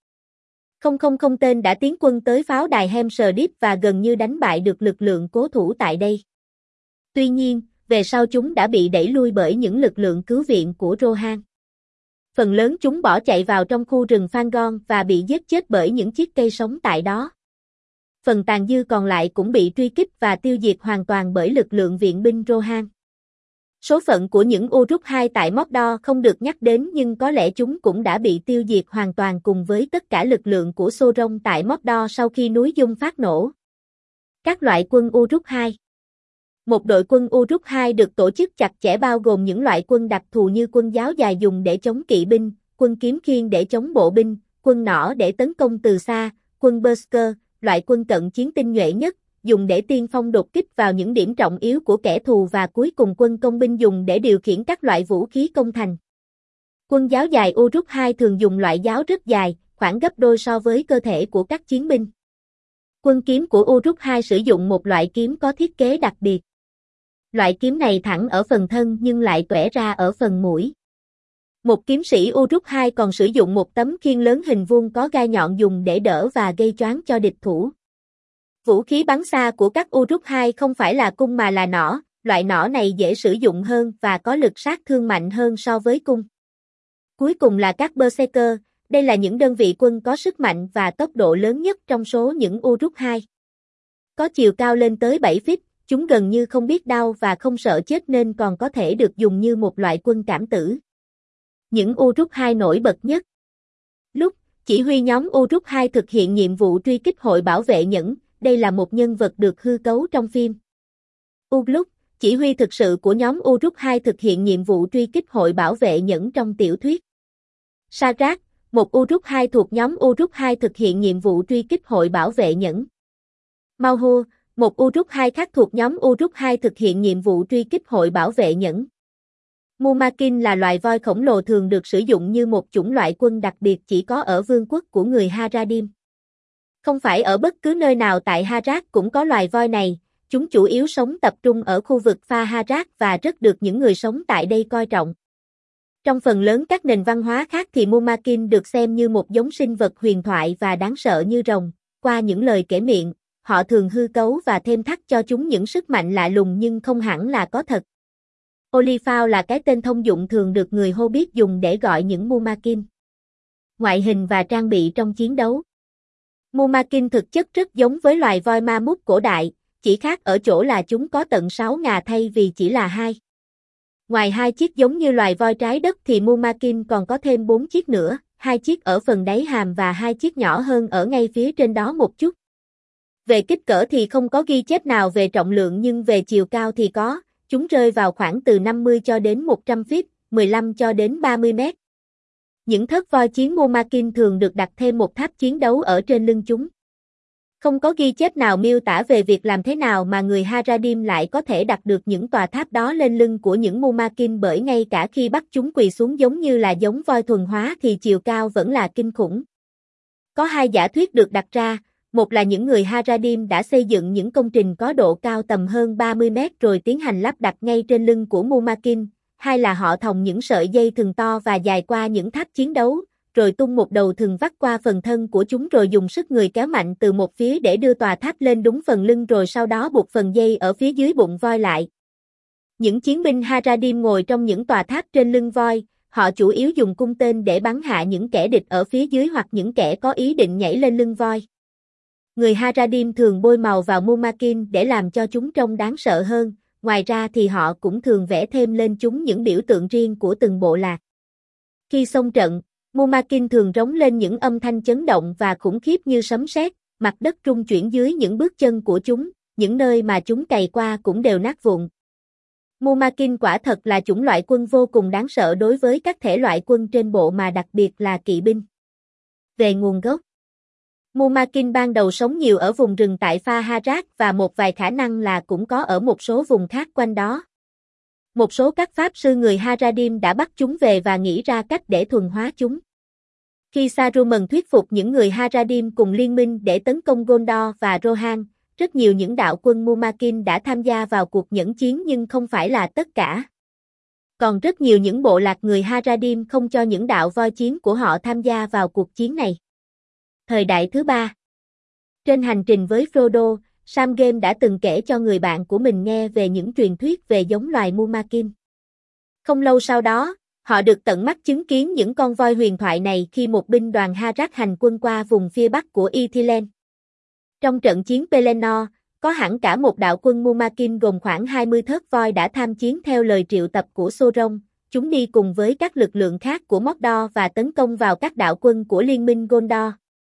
10,000 tên đã tiến quân tới pháo đài Helm's Deep và gần như đánh bại được lực lượng cố thủ tại đây. Tuy nhiên, về sau chúng đã bị đẩy lui bởi những lực lượng cứu viện của Rohan. Phần lớn chúng bỏ chạy vào trong khu rừng Fangorn và bị giết chết bởi những chiếc cây sống tại đó. Phần tàn dư còn lại cũng bị truy kích và tiêu diệt hoàn toàn bởi lực lượng viện binh Rohan. Số phận của những Uruk-hai tại Mordor không được nhắc đến nhưng có lẽ chúng cũng đã bị tiêu diệt hoàn toàn cùng với tất cả lực lượng của Sauron tại Mordor sau khi núi Dung phát nổ. Các loại quân Uruk-hai. Một đội quân Uruk-hai được tổ chức chặt chẽ bao gồm những loại quân đặc thù như quân giáo dài dùng để chống kỵ binh, quân kiếm khiên để chống bộ binh, quân nỏ để tấn công từ xa, quân Berserker, loại quân cận chiến tinh nhuệ nhất, dùng để tiên phong đột kích vào những điểm trọng yếu của kẻ thù và cuối cùng quân công binh dùng để điều khiển các loại vũ khí công thành. Quân giáo dài Uruk-hai thường dùng loại giáo rất dài, khoảng gấp đôi so với cơ thể của các chiến binh. Quân kiếm của Uruk-hai sử dụng một loại kiếm có thiết kế đặc biệt. Loại kiếm này thẳng ở phần thân nhưng lại tuẻ ra ở phần mũi. Một kiếm sĩ Uruk-hai còn sử dụng một tấm khiên lớn hình vuông có gai nhọn dùng để đỡ và gây choáng cho địch thủ. Vũ khí bắn xa của các Uruk-hai không phải là cung mà là nỏ, loại nỏ này dễ sử dụng hơn và có lực sát thương mạnh hơn so với cung. Cuối cùng là các Berserker, đây là những đơn vị quân có sức mạnh và tốc độ lớn nhất trong số những Uruk-hai. Có chiều cao lên tới 7 feet, chúng gần như không biết đau và không sợ chết nên còn có thể được dùng như một loại quân cảm tử. Những Uruk-hai nổi bật nhất. Lúc chỉ huy nhóm Uruk-hai thực hiện nhiệm vụ truy kích hội bảo vệ Nhẫn, đây là một nhân vật được hư cấu trong phim. Lúc chỉ huy thực sự của nhóm Uruk-hai thực hiện nhiệm vụ truy kích hội bảo vệ Nhẫn trong tiểu thuyết. Sarak, một Uruk-hai thuộc nhóm Uruk-hai thực hiện nhiệm vụ truy kích hội bảo vệ Nhẫn. Mauhur, một Uruk-hai khác thuộc nhóm Uruk-hai thực hiện nhiệm vụ truy kích hội bảo vệ Nhẫn. Mumakin là loài voi khổng lồ thường được sử dụng như một chủng loại quân đặc biệt chỉ có ở vương quốc của người Haradim. Không phải ở bất cứ nơi nào tại Harak cũng có loài voi này, chúng chủ yếu sống tập trung ở khu vực Pha Harak và rất được những người sống tại đây coi trọng. Trong phần lớn các nền văn hóa khác thì Mumakin được xem như một giống sinh vật huyền thoại và đáng sợ như rồng. Qua những lời kể miệng, họ thường hư cấu và thêm thắt cho chúng những sức mạnh lạ lùng nhưng không hẳn là có thật. Olifau là cái tên thông dụng thường được người Hobbit dùng để gọi những Mumakin. Ngoại hình và trang bị trong chiến đấu. Mumakin thực chất rất giống với loài voi ma mút cổ đại, chỉ khác ở chỗ là chúng có tận 6 ngà thay vì chỉ là 2. Ngoài 2 chiếc giống như loài voi trái đất thì Mumakin còn có thêm 4 chiếc nữa, 2 chiếc ở phần đáy hàm và 2 chiếc nhỏ hơn ở ngay phía trên đó một chút. Về kích cỡ thì không có ghi chép nào về trọng lượng nhưng về chiều cao thì có, chúng rơi vào khoảng từ 50 cho đến 100 feet, 15 cho đến 30 mét. Những thớt voi chiến Mumakin thường được đặt thêm một tháp chiến đấu ở trên lưng chúng. Không có ghi chép nào miêu tả về việc làm thế nào mà người Haradim lại có thể đặt được những tòa tháp đó lên lưng của những Mumakin bởi ngay cả khi bắt chúng quỳ xuống giống như là giống voi thuần hóa thì chiều cao vẫn là kinh khủng. Có 2 giả thuyết được đặt ra, một là những người Haradim đã xây dựng những công trình có độ cao tầm hơn 30 mét rồi tiến hành lắp đặt ngay trên lưng của Mumakin, hai là họ thòng những sợi dây thừng to và dài qua những tháp chiến đấu, rồi tung một đầu thừng vắt qua phần thân của chúng rồi dùng sức người kéo mạnh từ một phía để đưa tòa tháp lên đúng phần lưng rồi sau đó buộc phần dây ở phía dưới bụng voi lại. Những chiến binh Haradim ngồi trong những tòa tháp trên lưng voi, họ chủ yếu dùng cung tên để bắn hạ những kẻ địch ở phía dưới hoặc những kẻ có ý định nhảy lên lưng voi. Người Haradim thường bôi màu vào Mumakin để làm cho chúng trông đáng sợ hơn, ngoài ra thì họ cũng thường vẽ thêm lên chúng những biểu tượng riêng của từng bộ lạc. Khi xông trận, Mumakin thường rống lên những âm thanh chấn động và khủng khiếp như sấm sét, mặt đất rung chuyển dưới những bước chân của chúng, những nơi mà chúng cày qua cũng đều nát vụn. Mumakin quả thật là chủng loại quân vô cùng đáng sợ đối với các thể loại quân trên bộ mà đặc biệt là kỵ binh. Về nguồn gốc, Mumakin ban đầu sống nhiều ở vùng rừng tại Pha Harak và một vài khả năng là cũng có ở một số vùng khác quanh đó. Một số các pháp sư người Haradim đã bắt chúng về và nghĩ ra cách để thuần hóa chúng. Khi Saruman thuyết phục những người Haradim cùng liên minh để tấn công Gondor và Rohan, rất nhiều những đạo quân Mumakin đã tham gia vào cuộc nhẫn chiến nhưng không phải là tất cả. Còn rất nhiều những bộ lạc người Haradim không cho những đạo voi chiến của họ tham gia vào cuộc chiến này. Thời đại thứ 3. Trên hành trình với Frodo, Sam Game đã từng kể cho người bạn của mình nghe về những truyền thuyết về giống loài Mumakin. Không lâu sau đó, họ được tận mắt chứng kiến những con voi huyền thoại này khi một binh đoàn Harak hành quân qua vùng phía bắc của Ithilien. Trong trận chiến Pelennor, có hẳn cả một đạo quân Mumakin gồm khoảng 20 thớt voi đã tham chiến theo lời triệu tập của Sauron. Chúng đi cùng với các lực lượng khác của Mordor và tấn công vào các đạo quân của Liên minh Gondor.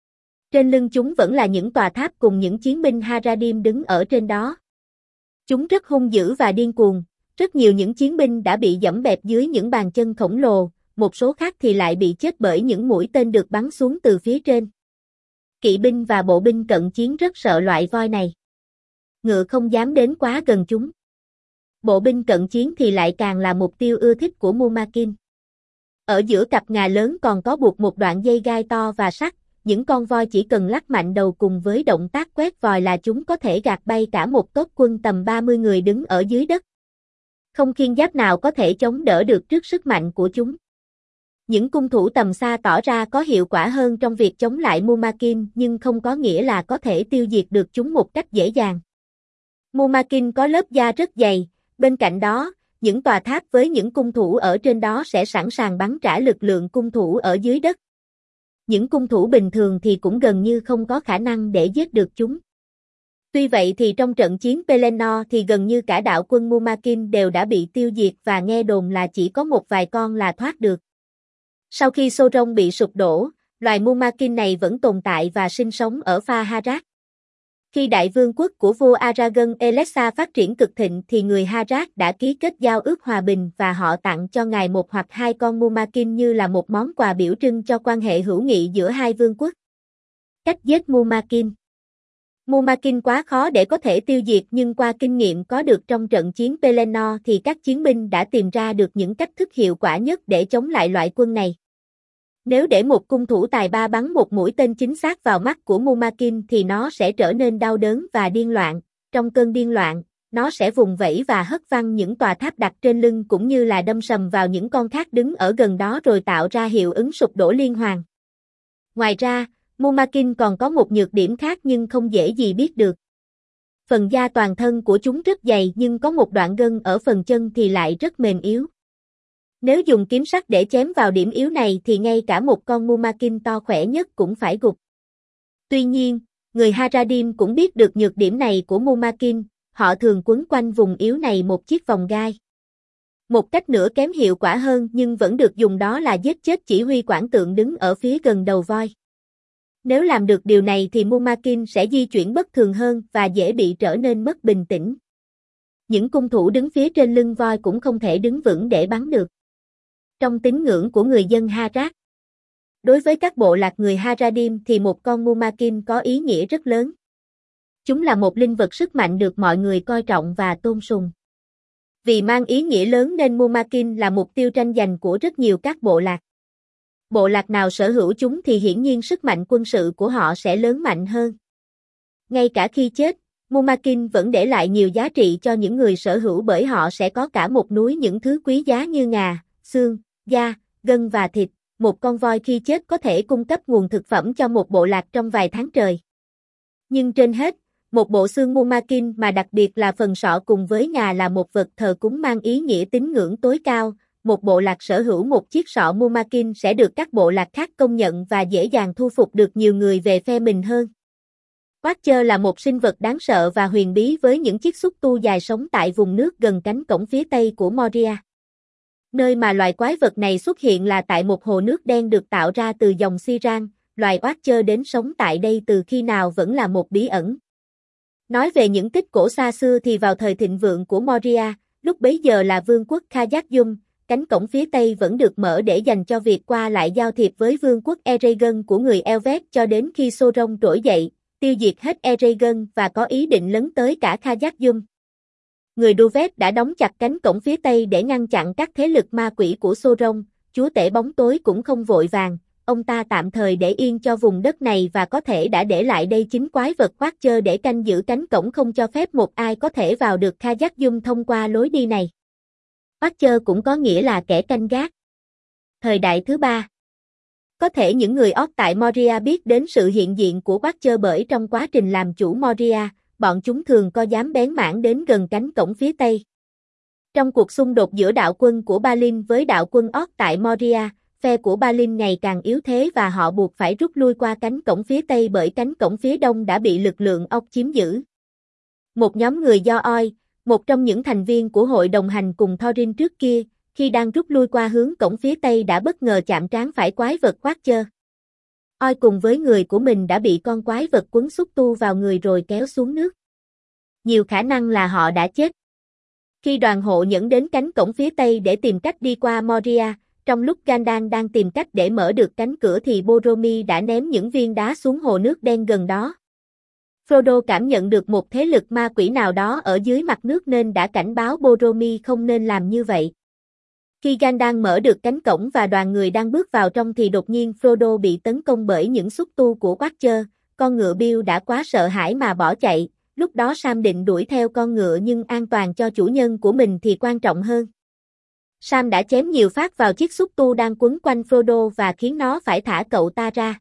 Trên lưng chúng vẫn là những tòa tháp cùng những chiến binh Haradim đứng ở trên đó. Chúng rất hung dữ và điên cuồng, rất nhiều những chiến binh đã bị giẫm bẹp dưới những bàn chân khổng lồ, một số khác thì lại bị chết bởi những mũi tên được bắn xuống từ phía trên. Kỵ binh và bộ binh cận chiến rất sợ loại voi này. Ngựa không dám đến quá gần chúng. Bộ binh cận chiến thì lại càng là mục tiêu ưa thích của Mumakin. Ở giữa cặp ngà lớn còn có buộc một đoạn dây gai to và sắc, những con voi chỉ cần lắc mạnh đầu cùng với động tác quét vòi là chúng có thể gạt bay cả một tốp quân tầm 30 người đứng ở dưới đất. Không khiên giáp nào có thể chống đỡ được trước sức mạnh của chúng. Những cung thủ tầm xa tỏ ra có hiệu quả hơn trong việc chống lại Mumakin nhưng không có nghĩa là có thể tiêu diệt được chúng một cách dễ dàng. Mumakin có lớp da rất dày, bên cạnh đó, những tòa tháp với những cung thủ ở trên đó sẽ sẵn sàng bắn trả lực lượng cung thủ ở dưới đất. Những cung thủ bình thường thì cũng gần như không có khả năng để giết được chúng. Tuy vậy thì trong trận chiến Pelennor thì gần như cả đạo quân Mumakin đều đã bị tiêu diệt và nghe đồn là chỉ có một vài con là thoát được. Sau khi Sauron bị sụp đổ, loài Mumakin này vẫn tồn tại và sinh sống ở Pha-Harat. Khi đại vương quốc của vua Aragorn Elessar phát triển cực thịnh thì người Harat đã ký kết giao ước hòa bình và họ tặng cho ngài một hoặc hai con Mumakin như là một món quà biểu trưng cho quan hệ hữu nghị giữa hai vương quốc. Cách giết Mumakin. Mumakin quá khó để có thể tiêu diệt nhưng qua kinh nghiệm có được trong trận chiến Pelennor thì các chiến binh đã tìm ra được những cách thức hiệu quả nhất để chống lại loại quân này. Nếu để một cung thủ tài ba bắn một mũi tên chính xác vào mắt của Mumakin thì nó sẽ trở nên đau đớn và điên loạn. Trong cơn điên loạn, nó sẽ vùng vẫy và hất văng những tòa tháp đặt trên lưng cũng như là đâm sầm vào những con khác đứng ở gần đó rồi tạo ra hiệu ứng sụp đổ liên hoàn. Ngoài ra, Mumakin còn có một nhược điểm khác nhưng không dễ gì biết được. Phần da toàn thân của chúng rất dày nhưng có một đoạn gân ở phần chân thì lại rất mềm yếu. Nếu dùng kiếm sắt để chém vào điểm yếu này thì ngay cả một con Mumakin to khỏe nhất cũng phải gục. Tuy nhiên, người Haradim cũng biết được nhược điểm này của Mumakin, họ thường quấn quanh vùng yếu này một chiếc vòng gai. Một cách nữa kém hiệu quả hơn nhưng vẫn được dùng đó là giết chết chỉ huy quản tượng đứng ở phía gần đầu voi. Nếu làm được điều này thì Mumakin sẽ di chuyển bất thường hơn và dễ bị trở nên mất bình tĩnh. Những cung thủ đứng phía trên lưng voi cũng không thể đứng vững để bắn được. Trong tín ngưỡng của người dân Harat, đối với các bộ lạc người Haradim thì một con Mumakin có ý nghĩa rất lớn. Chúng là một linh vật sức mạnh được mọi người coi trọng và tôn sùng. Vì mang ý nghĩa lớn nên Mumakin là mục tiêu tranh giành của rất nhiều các bộ lạc. Bộ lạc nào sở hữu chúng thì hiển nhiên sức mạnh quân sự của họ sẽ lớn mạnh hơn. Ngay cả khi chết, Mumakin vẫn để lại nhiều giá trị cho những người sở hữu bởi họ sẽ có cả một núi những thứ quý giá như ngà, xương, da, gân và thịt. Một con voi khi chết có thể cung cấp nguồn thực phẩm cho một bộ lạc trong vài tháng trời. Nhưng trên hết, một bộ xương Mumakin mà đặc biệt là phần sọ cùng với ngà là một vật thờ cúng mang ý nghĩa tín ngưỡng tối cao. Một bộ lạc sở hữu một chiếc sọ Mumakin sẽ được các bộ lạc khác công nhận và dễ dàng thu phục được nhiều người về phe mình hơn. Watcher là một sinh vật đáng sợ và huyền bí với những chiếc xúc tu dài sống tại vùng nước gần cánh cổng phía tây của Moria. Nơi mà loài quái vật này xuất hiện là tại một hồ nước đen được tạo ra từ dòng Siran, loài Watcher đến sống tại đây từ khi nào vẫn là một bí ẩn. Nói về những tích cổ xa xưa thì vào thời thịnh vượng của Moria, lúc bấy giờ là vương quốc Khazad-dûm, cánh cổng phía tây vẫn được mở để dành cho việc qua lại giao thiệp với vương quốc Eregion của người Elvet cho đến khi Sauron trỗi dậy, tiêu diệt hết Eregion và có ý định lấn tới cả Khazad-dûm. Người Duvet đã đóng chặt cánh cổng phía tây để ngăn chặn các thế lực ma quỷ của Sauron, chúa tể bóng tối cũng không vội vàng, ông ta tạm thời để yên cho vùng đất này và có thể đã để lại đây chính quái vật Watcher để canh giữ cánh cổng không cho phép một ai có thể vào được Khazad-dûm thông qua lối đi này. Watcher cũng có nghĩa là kẻ canh gác. Thời đại thứ ba. Có thể những người Orc tại Moria biết đến sự hiện diện của Watcher bởi trong quá trình làm chủ Moria, bọn chúng thường có dám bén mảng đến gần cánh cổng phía tây. Trong cuộc xung đột giữa đạo quân của Balin với đạo quân Orc tại Moria, phe của Balin ngày càng yếu thế và họ buộc phải rút lui qua cánh cổng phía tây bởi cánh cổng phía đông đã bị lực lượng Orc chiếm giữ. Một nhóm người do Oi, một trong những thành viên của hội đồng hành cùng Thorin trước kia, khi đang rút lui qua hướng cổng phía tây đã bất ngờ chạm trán phải quái vật Watcher. Oi cùng với người của mình đã bị con quái vật quấn xúc tu vào người rồi kéo xuống nước. Nhiều khả năng là họ đã chết. Khi đoàn hộ nhẫn đến cánh cổng phía tây để tìm cách đi qua Moria, trong lúc Gandalf đang tìm cách để mở được cánh cửa thì Boromir đã ném những viên đá xuống hồ nước đen gần đó. Frodo cảm nhận được một thế lực ma quỷ nào đó ở dưới mặt nước nên đã cảnh báo Boromir không nên làm như vậy. Khi Gandalf mở được cánh cổng và đoàn người đang bước vào trong thì đột nhiên Frodo bị tấn công bởi những xúc tu của Watcher, con ngựa Bill đã quá sợ hãi mà bỏ chạy, lúc đó Sam định đuổi theo con ngựa nhưng an toàn cho chủ nhân của mình thì quan trọng hơn. Sam đã chém nhiều phát vào chiếc xúc tu đang quấn quanh Frodo và khiến nó phải thả cậu ta ra.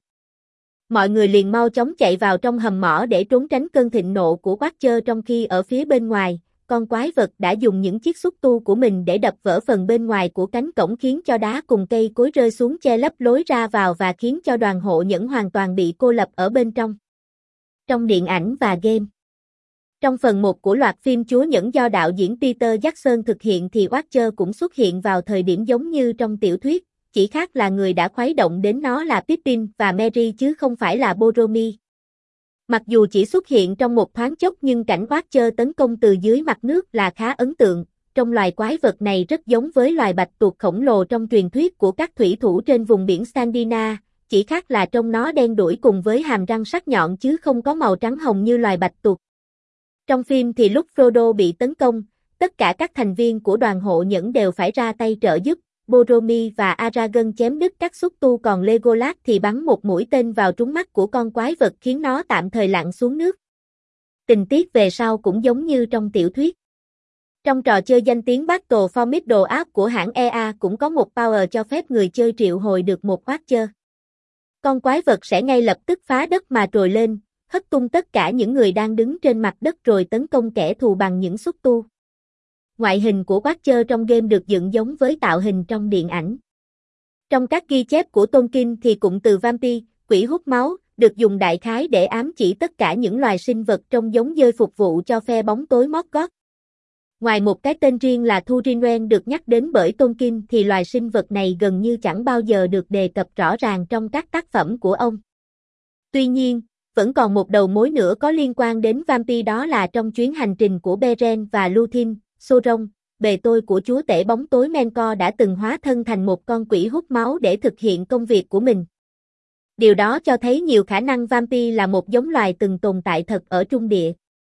Mọi người liền mau chóng chạy vào trong hầm mỏ để trốn tránh cơn thịnh nộ của Watcher trong khi ở phía bên ngoài, con quái vật đã dùng những chiếc xúc tu của mình để đập vỡ phần bên ngoài của cánh cổng khiến cho đá cùng cây cối rơi xuống che lấp lối ra vào và khiến cho đoàn hộ nhẫn hoàn toàn bị cô lập ở bên trong. Trong điện ảnh và game. Trong phần 1 của loạt phim Chúa Nhẫn do đạo diễn Peter Jackson thực hiện thì Watcher cũng xuất hiện vào thời điểm giống như trong tiểu thuyết, chỉ khác là người đã khuấy động đến nó là Pippin và Merry chứ không phải là Boromir. Mặc dù chỉ xuất hiện trong một thoáng chốc nhưng cảnh Watcher tấn công từ dưới mặt nước là khá ấn tượng. Trong loài quái vật này rất giống với loài bạch tuộc khổng lồ trong truyền thuyết của các thủy thủ trên vùng biển Scandina, chỉ khác là trông nó đen đủi cùng với hàm răng sắc nhọn chứ không có màu trắng hồng như loài bạch tuộc. Trong phim thì lúc Frodo bị tấn công, tất cả các thành viên của đoàn hộ nhẫn đều phải ra tay trợ giúp. Boromir và Aragorn chém đứt các xúc tu còn Legolas thì bắn một mũi tên vào trúng mắt của con quái vật khiến nó tạm thời lặn xuống nước. Tình tiết về sau cũng giống như trong tiểu thuyết. Trong trò chơi danh tiếng Battle for Middle-earth của hãng EA cũng có một power cho phép người chơi triệu hồi được một Watcher. Con quái vật sẽ ngay lập tức phá đất mà trồi lên, hất tung tất cả những người đang đứng trên mặt đất rồi tấn công kẻ thù bằng những xúc tu. Ngoại hình của Watcher trong game được dựng giống với tạo hình trong điện ảnh. Trong các ghi chép của Tolkien thì cụm từ vampire, quỷ hút máu, được dùng đại khái để ám chỉ tất cả những loài sinh vật trông giống dơi phục vụ cho phe bóng tối Morgoth. Ngoài một cái tên riêng là Thurin được nhắc đến bởi Tolkien thì loài sinh vật này gần như chẳng bao giờ được đề cập rõ ràng trong các tác phẩm của ông. Tuy nhiên, vẫn còn một đầu mối nữa có liên quan đến vampire đó là trong chuyến hành trình của Beren và Lúthien, Sauron, bề tôi của chúa tể bóng tối Melkor đã từng hóa thân thành một con quỷ hút máu để thực hiện công việc của mình. Điều đó cho thấy nhiều khả năng vampire là một giống loài từng tồn tại thật ở Trung Địa.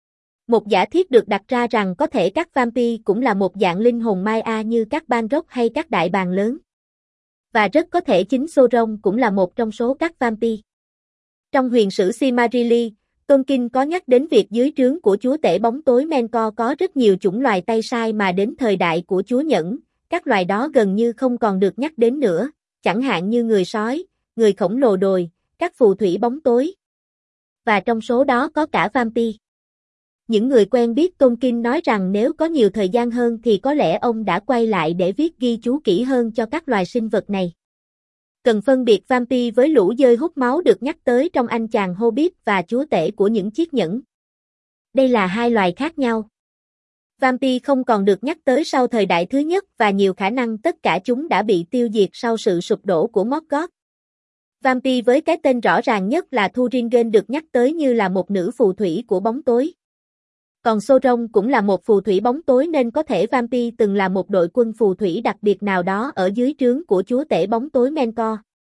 Một giả thiết được đặt ra rằng có thể các vampire cũng là một dạng linh hồn Maya như các Balrog hay các đại bàng lớn. Và rất có thể chính Sauron cũng là một trong số các vampire. Trong huyền sử Silmarillion, Tolkien có nhắc đến việc dưới trướng của chúa tể bóng tối Melkor có rất nhiều chủng loài tay sai mà đến thời đại của chúa nhẫn, các loài đó gần như không còn được nhắc đến nữa, chẳng hạn như người sói, người khổng lồ đồi, các phù thủy bóng tối. Và trong số đó có cả vampire. Những người quen biết Tolkien nói rằng nếu có nhiều thời gian hơn thì có lẽ ông đã quay lại để viết ghi chú kỹ hơn cho các loài sinh vật này. Cần phân biệt vampire với lũ dơi hút máu được nhắc tới trong Anh chàng Hobbit và chúa tể của những chiếc nhẫn. Đây là hai loài khác nhau. Vampire không còn được nhắc tới sau thời đại thứ nhất và nhiều khả năng tất cả chúng đã bị tiêu diệt sau sự sụp đổ của Morgoth. Vampire với cái tên rõ ràng nhất là Thuringen được nhắc tới như là một nữ phù thủy của bóng tối. Còn Sauron cũng là một phù thủy bóng tối nên có thể vampire từng là một đội quân phù thủy đặc biệt nào đó ở dưới trướng của chúa tể bóng tối Melkor.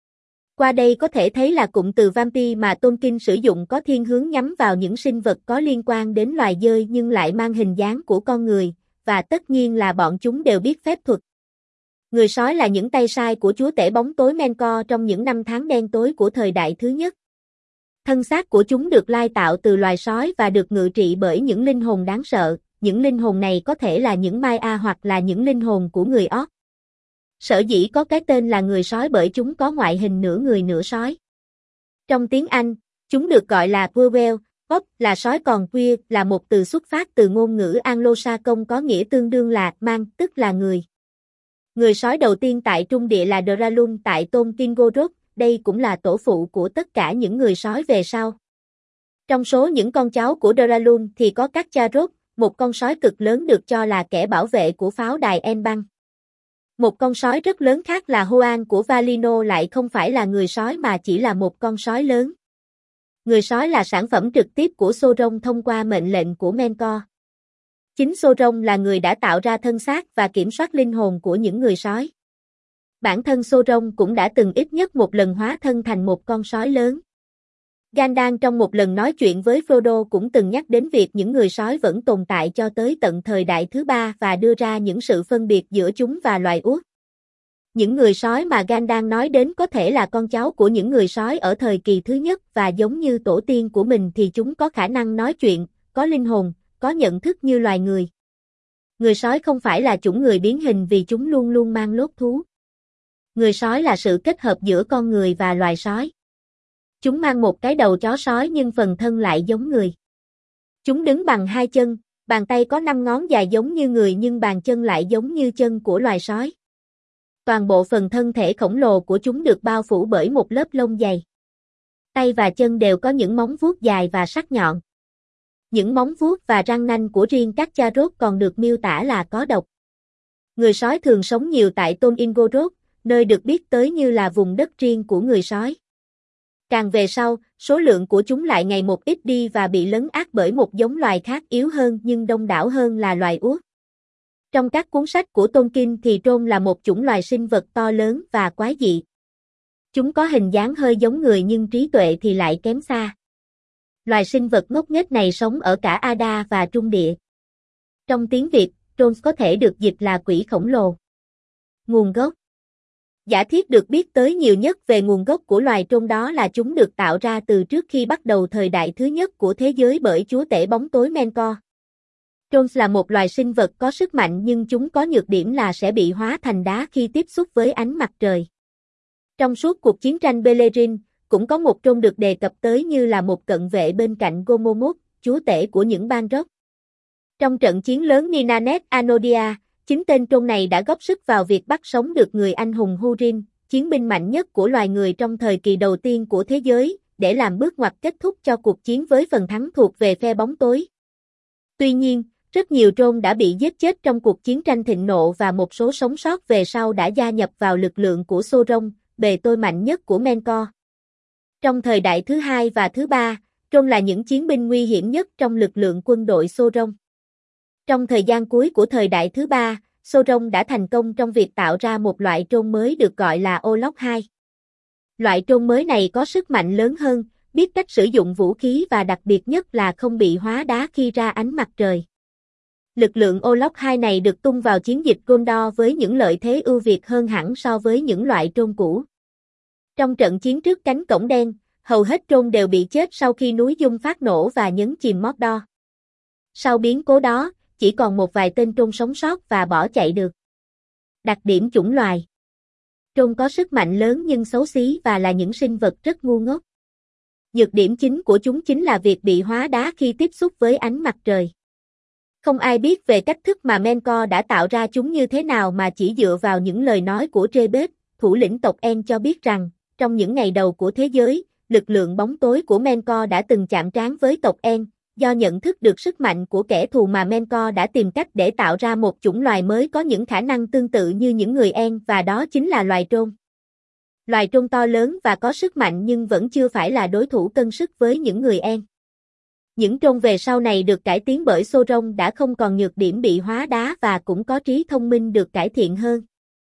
Qua đây có thể thấy là cụm từ vampire mà Tolkien sử dụng có thiên hướng nhắm vào những sinh vật có liên quan đến loài dơi nhưng lại mang hình dáng của con người, và tất nhiên là bọn chúng đều biết phép thuật. Người sói là những tay sai của chúa tể bóng tối Melkor trong những năm tháng đen tối của thời đại thứ nhất. Thân xác của chúng được lai tạo từ loài sói và được ngự trị bởi những linh hồn đáng sợ, những linh hồn này có thể là những Maya hoặc là những linh hồn của người Orc. Sở dĩ có cái tên là người sói bởi chúng có ngoại hình nửa người nửa sói. Trong tiếng Anh, chúng được gọi là Werewolf, Orc là sói còn queer là một từ xuất phát từ ngôn ngữ Anglo-Saxon có nghĩa tương đương là man, tức là người. Người sói đầu tiên tại Trung Địa là Dralun tại Tôn Kinh Gorok, đây cũng là tổ phụ của tất cả những người sói về sau. Trong số những con cháu của Doralun thì có Kacharoth, một con sói cực lớn được cho là kẻ bảo vệ của pháo đài Enbang. Một con sói rất lớn khác là Hoang của Valinor lại không phải là người sói mà chỉ là một con sói lớn. Người sói là sản phẩm trực tiếp của Sauron thông qua mệnh lệnh của Melkor. Chính Sauron là người đã tạo ra thân xác và kiểm soát linh hồn của những người sói. Bản thân Sauron cũng đã từng ít nhất một lần hóa thân thành một con sói lớn. Gandalf trong một lần nói chuyện với Frodo cũng từng nhắc đến việc những người sói vẫn tồn tại cho tới tận thời đại thứ ba và đưa ra những sự phân biệt giữa chúng và loài uốt. Những người sói mà Gandalf nói đến có thể là con cháu của những người sói ở thời kỳ thứ nhất và giống như tổ tiên của mình thì chúng có khả năng nói chuyện, có linh hồn, có nhận thức như loài người. Người sói không phải là chủng người biến hình vì chúng luôn luôn mang lốt thú. Người sói là sự kết hợp giữa con người và loài sói. Chúng mang một cái đầu chó sói nhưng phần thân lại giống người. Chúng đứng bằng hai chân, bàn tay có 5 ngón dài giống như người nhưng bàn chân lại giống như chân của loài sói. Toàn bộ phần thân thể khổng lồ của chúng được bao phủ bởi một lớp lông dày. Tay và chân đều có những móng vuốt dài và sắc nhọn. Những móng vuốt và răng nanh của riêng các Charoth còn được miêu tả là có độc. Người sói thường sống nhiều tại Tol Ingoroth, nơi được biết tới như là vùng đất riêng của người sói. Càng về sau, số lượng của chúng lại ngày một ít đi và bị lấn át bởi một giống loài khác yếu hơn nhưng đông đảo hơn là loài uốt. Trong các cuốn sách của Tolkien thì Troll là một chủng loài sinh vật to lớn và quái dị. Chúng có hình dáng hơi giống người nhưng trí tuệ thì lại kém xa. Loài sinh vật ngốc nghếch này sống ở cả Ada và Trung Địa. Trong tiếng Việt, Troll có thể được dịch là quỷ khổng lồ. Nguồn gốc. Giả thiết được biết tới nhiều nhất về nguồn gốc của loài troll đó là chúng được tạo ra từ trước khi bắt đầu thời đại thứ nhất của thế giới bởi chúa tể bóng tối Melkor. Trolls là một loài sinh vật có sức mạnh nhưng chúng có nhược điểm là sẽ bị hóa thành đá khi tiếp xúc với ánh mặt trời. Trong suốt cuộc chiến tranh Beleriand, cũng có một troll được đề cập tới như là một cận vệ bên cạnh Gomomoth, chúa tể của những Balrog. Trong trận chiến lớn Ninanet Anodia, chính tên troll này đã góp sức vào việc bắt sống được người anh hùng Húrin, chiến binh mạnh nhất của loài người trong thời kỳ đầu tiên của thế giới, để làm bước ngoặt kết thúc cho cuộc chiến với phần thắng thuộc về phe bóng tối. Tuy nhiên, rất nhiều troll đã bị giết chết trong cuộc chiến tranh thịnh nộ và một số sống sót về sau đã gia nhập vào lực lượng của Sauron, bề tôi mạnh nhất của Melkor. Trong thời đại thứ hai và thứ ba, troll là những chiến binh nguy hiểm nhất trong lực lượng quân đội Sauron. Trong thời gian cuối của thời đại thứ ba, Sauron đã thành công trong việc tạo ra một loại troll mới được gọi là Olok 2. Loại troll mới này có sức mạnh lớn hơn, biết cách sử dụng vũ khí và đặc biệt nhất là không bị hóa đá khi ra ánh mặt trời. Lực lượng Olok 2 này được tung vào chiến dịch Gondor với những lợi thế ưu việt hơn hẳn so với những loại troll cũ. Trong trận chiến trước cánh cổng đen, hầu hết troll đều bị chết sau khi núi Dung phát nổ và nhấn chìm Mordor. Sau biến cố đó, chỉ còn một vài tên troll sống sót và bỏ chạy được. Đặc điểm chủng loài. Troll có sức mạnh lớn nhưng xấu xí và là những sinh vật rất ngu ngốc. Nhược điểm chính của chúng chính là việc bị hóa đá khi tiếp xúc với ánh mặt trời. Không ai biết về cách thức mà Melkor đã tạo ra chúng như thế nào mà chỉ dựa vào những lời nói của Trebet, thủ lĩnh tộc En cho biết rằng, trong những ngày đầu của thế giới, lực lượng bóng tối của Melkor đã từng chạm trán với tộc En. Do nhận thức được sức mạnh của kẻ thù mà Melkor đã tìm cách để tạo ra một chủng loài mới có những khả năng tương tự như những người En và đó chính là loài troll. Loài troll to lớn và có sức mạnh nhưng vẫn chưa phải là đối thủ cân sức với những người En. Những troll về sau này được cải tiến bởi Sauron đã không còn nhược điểm bị hóa đá và cũng có trí thông minh được cải thiện hơn.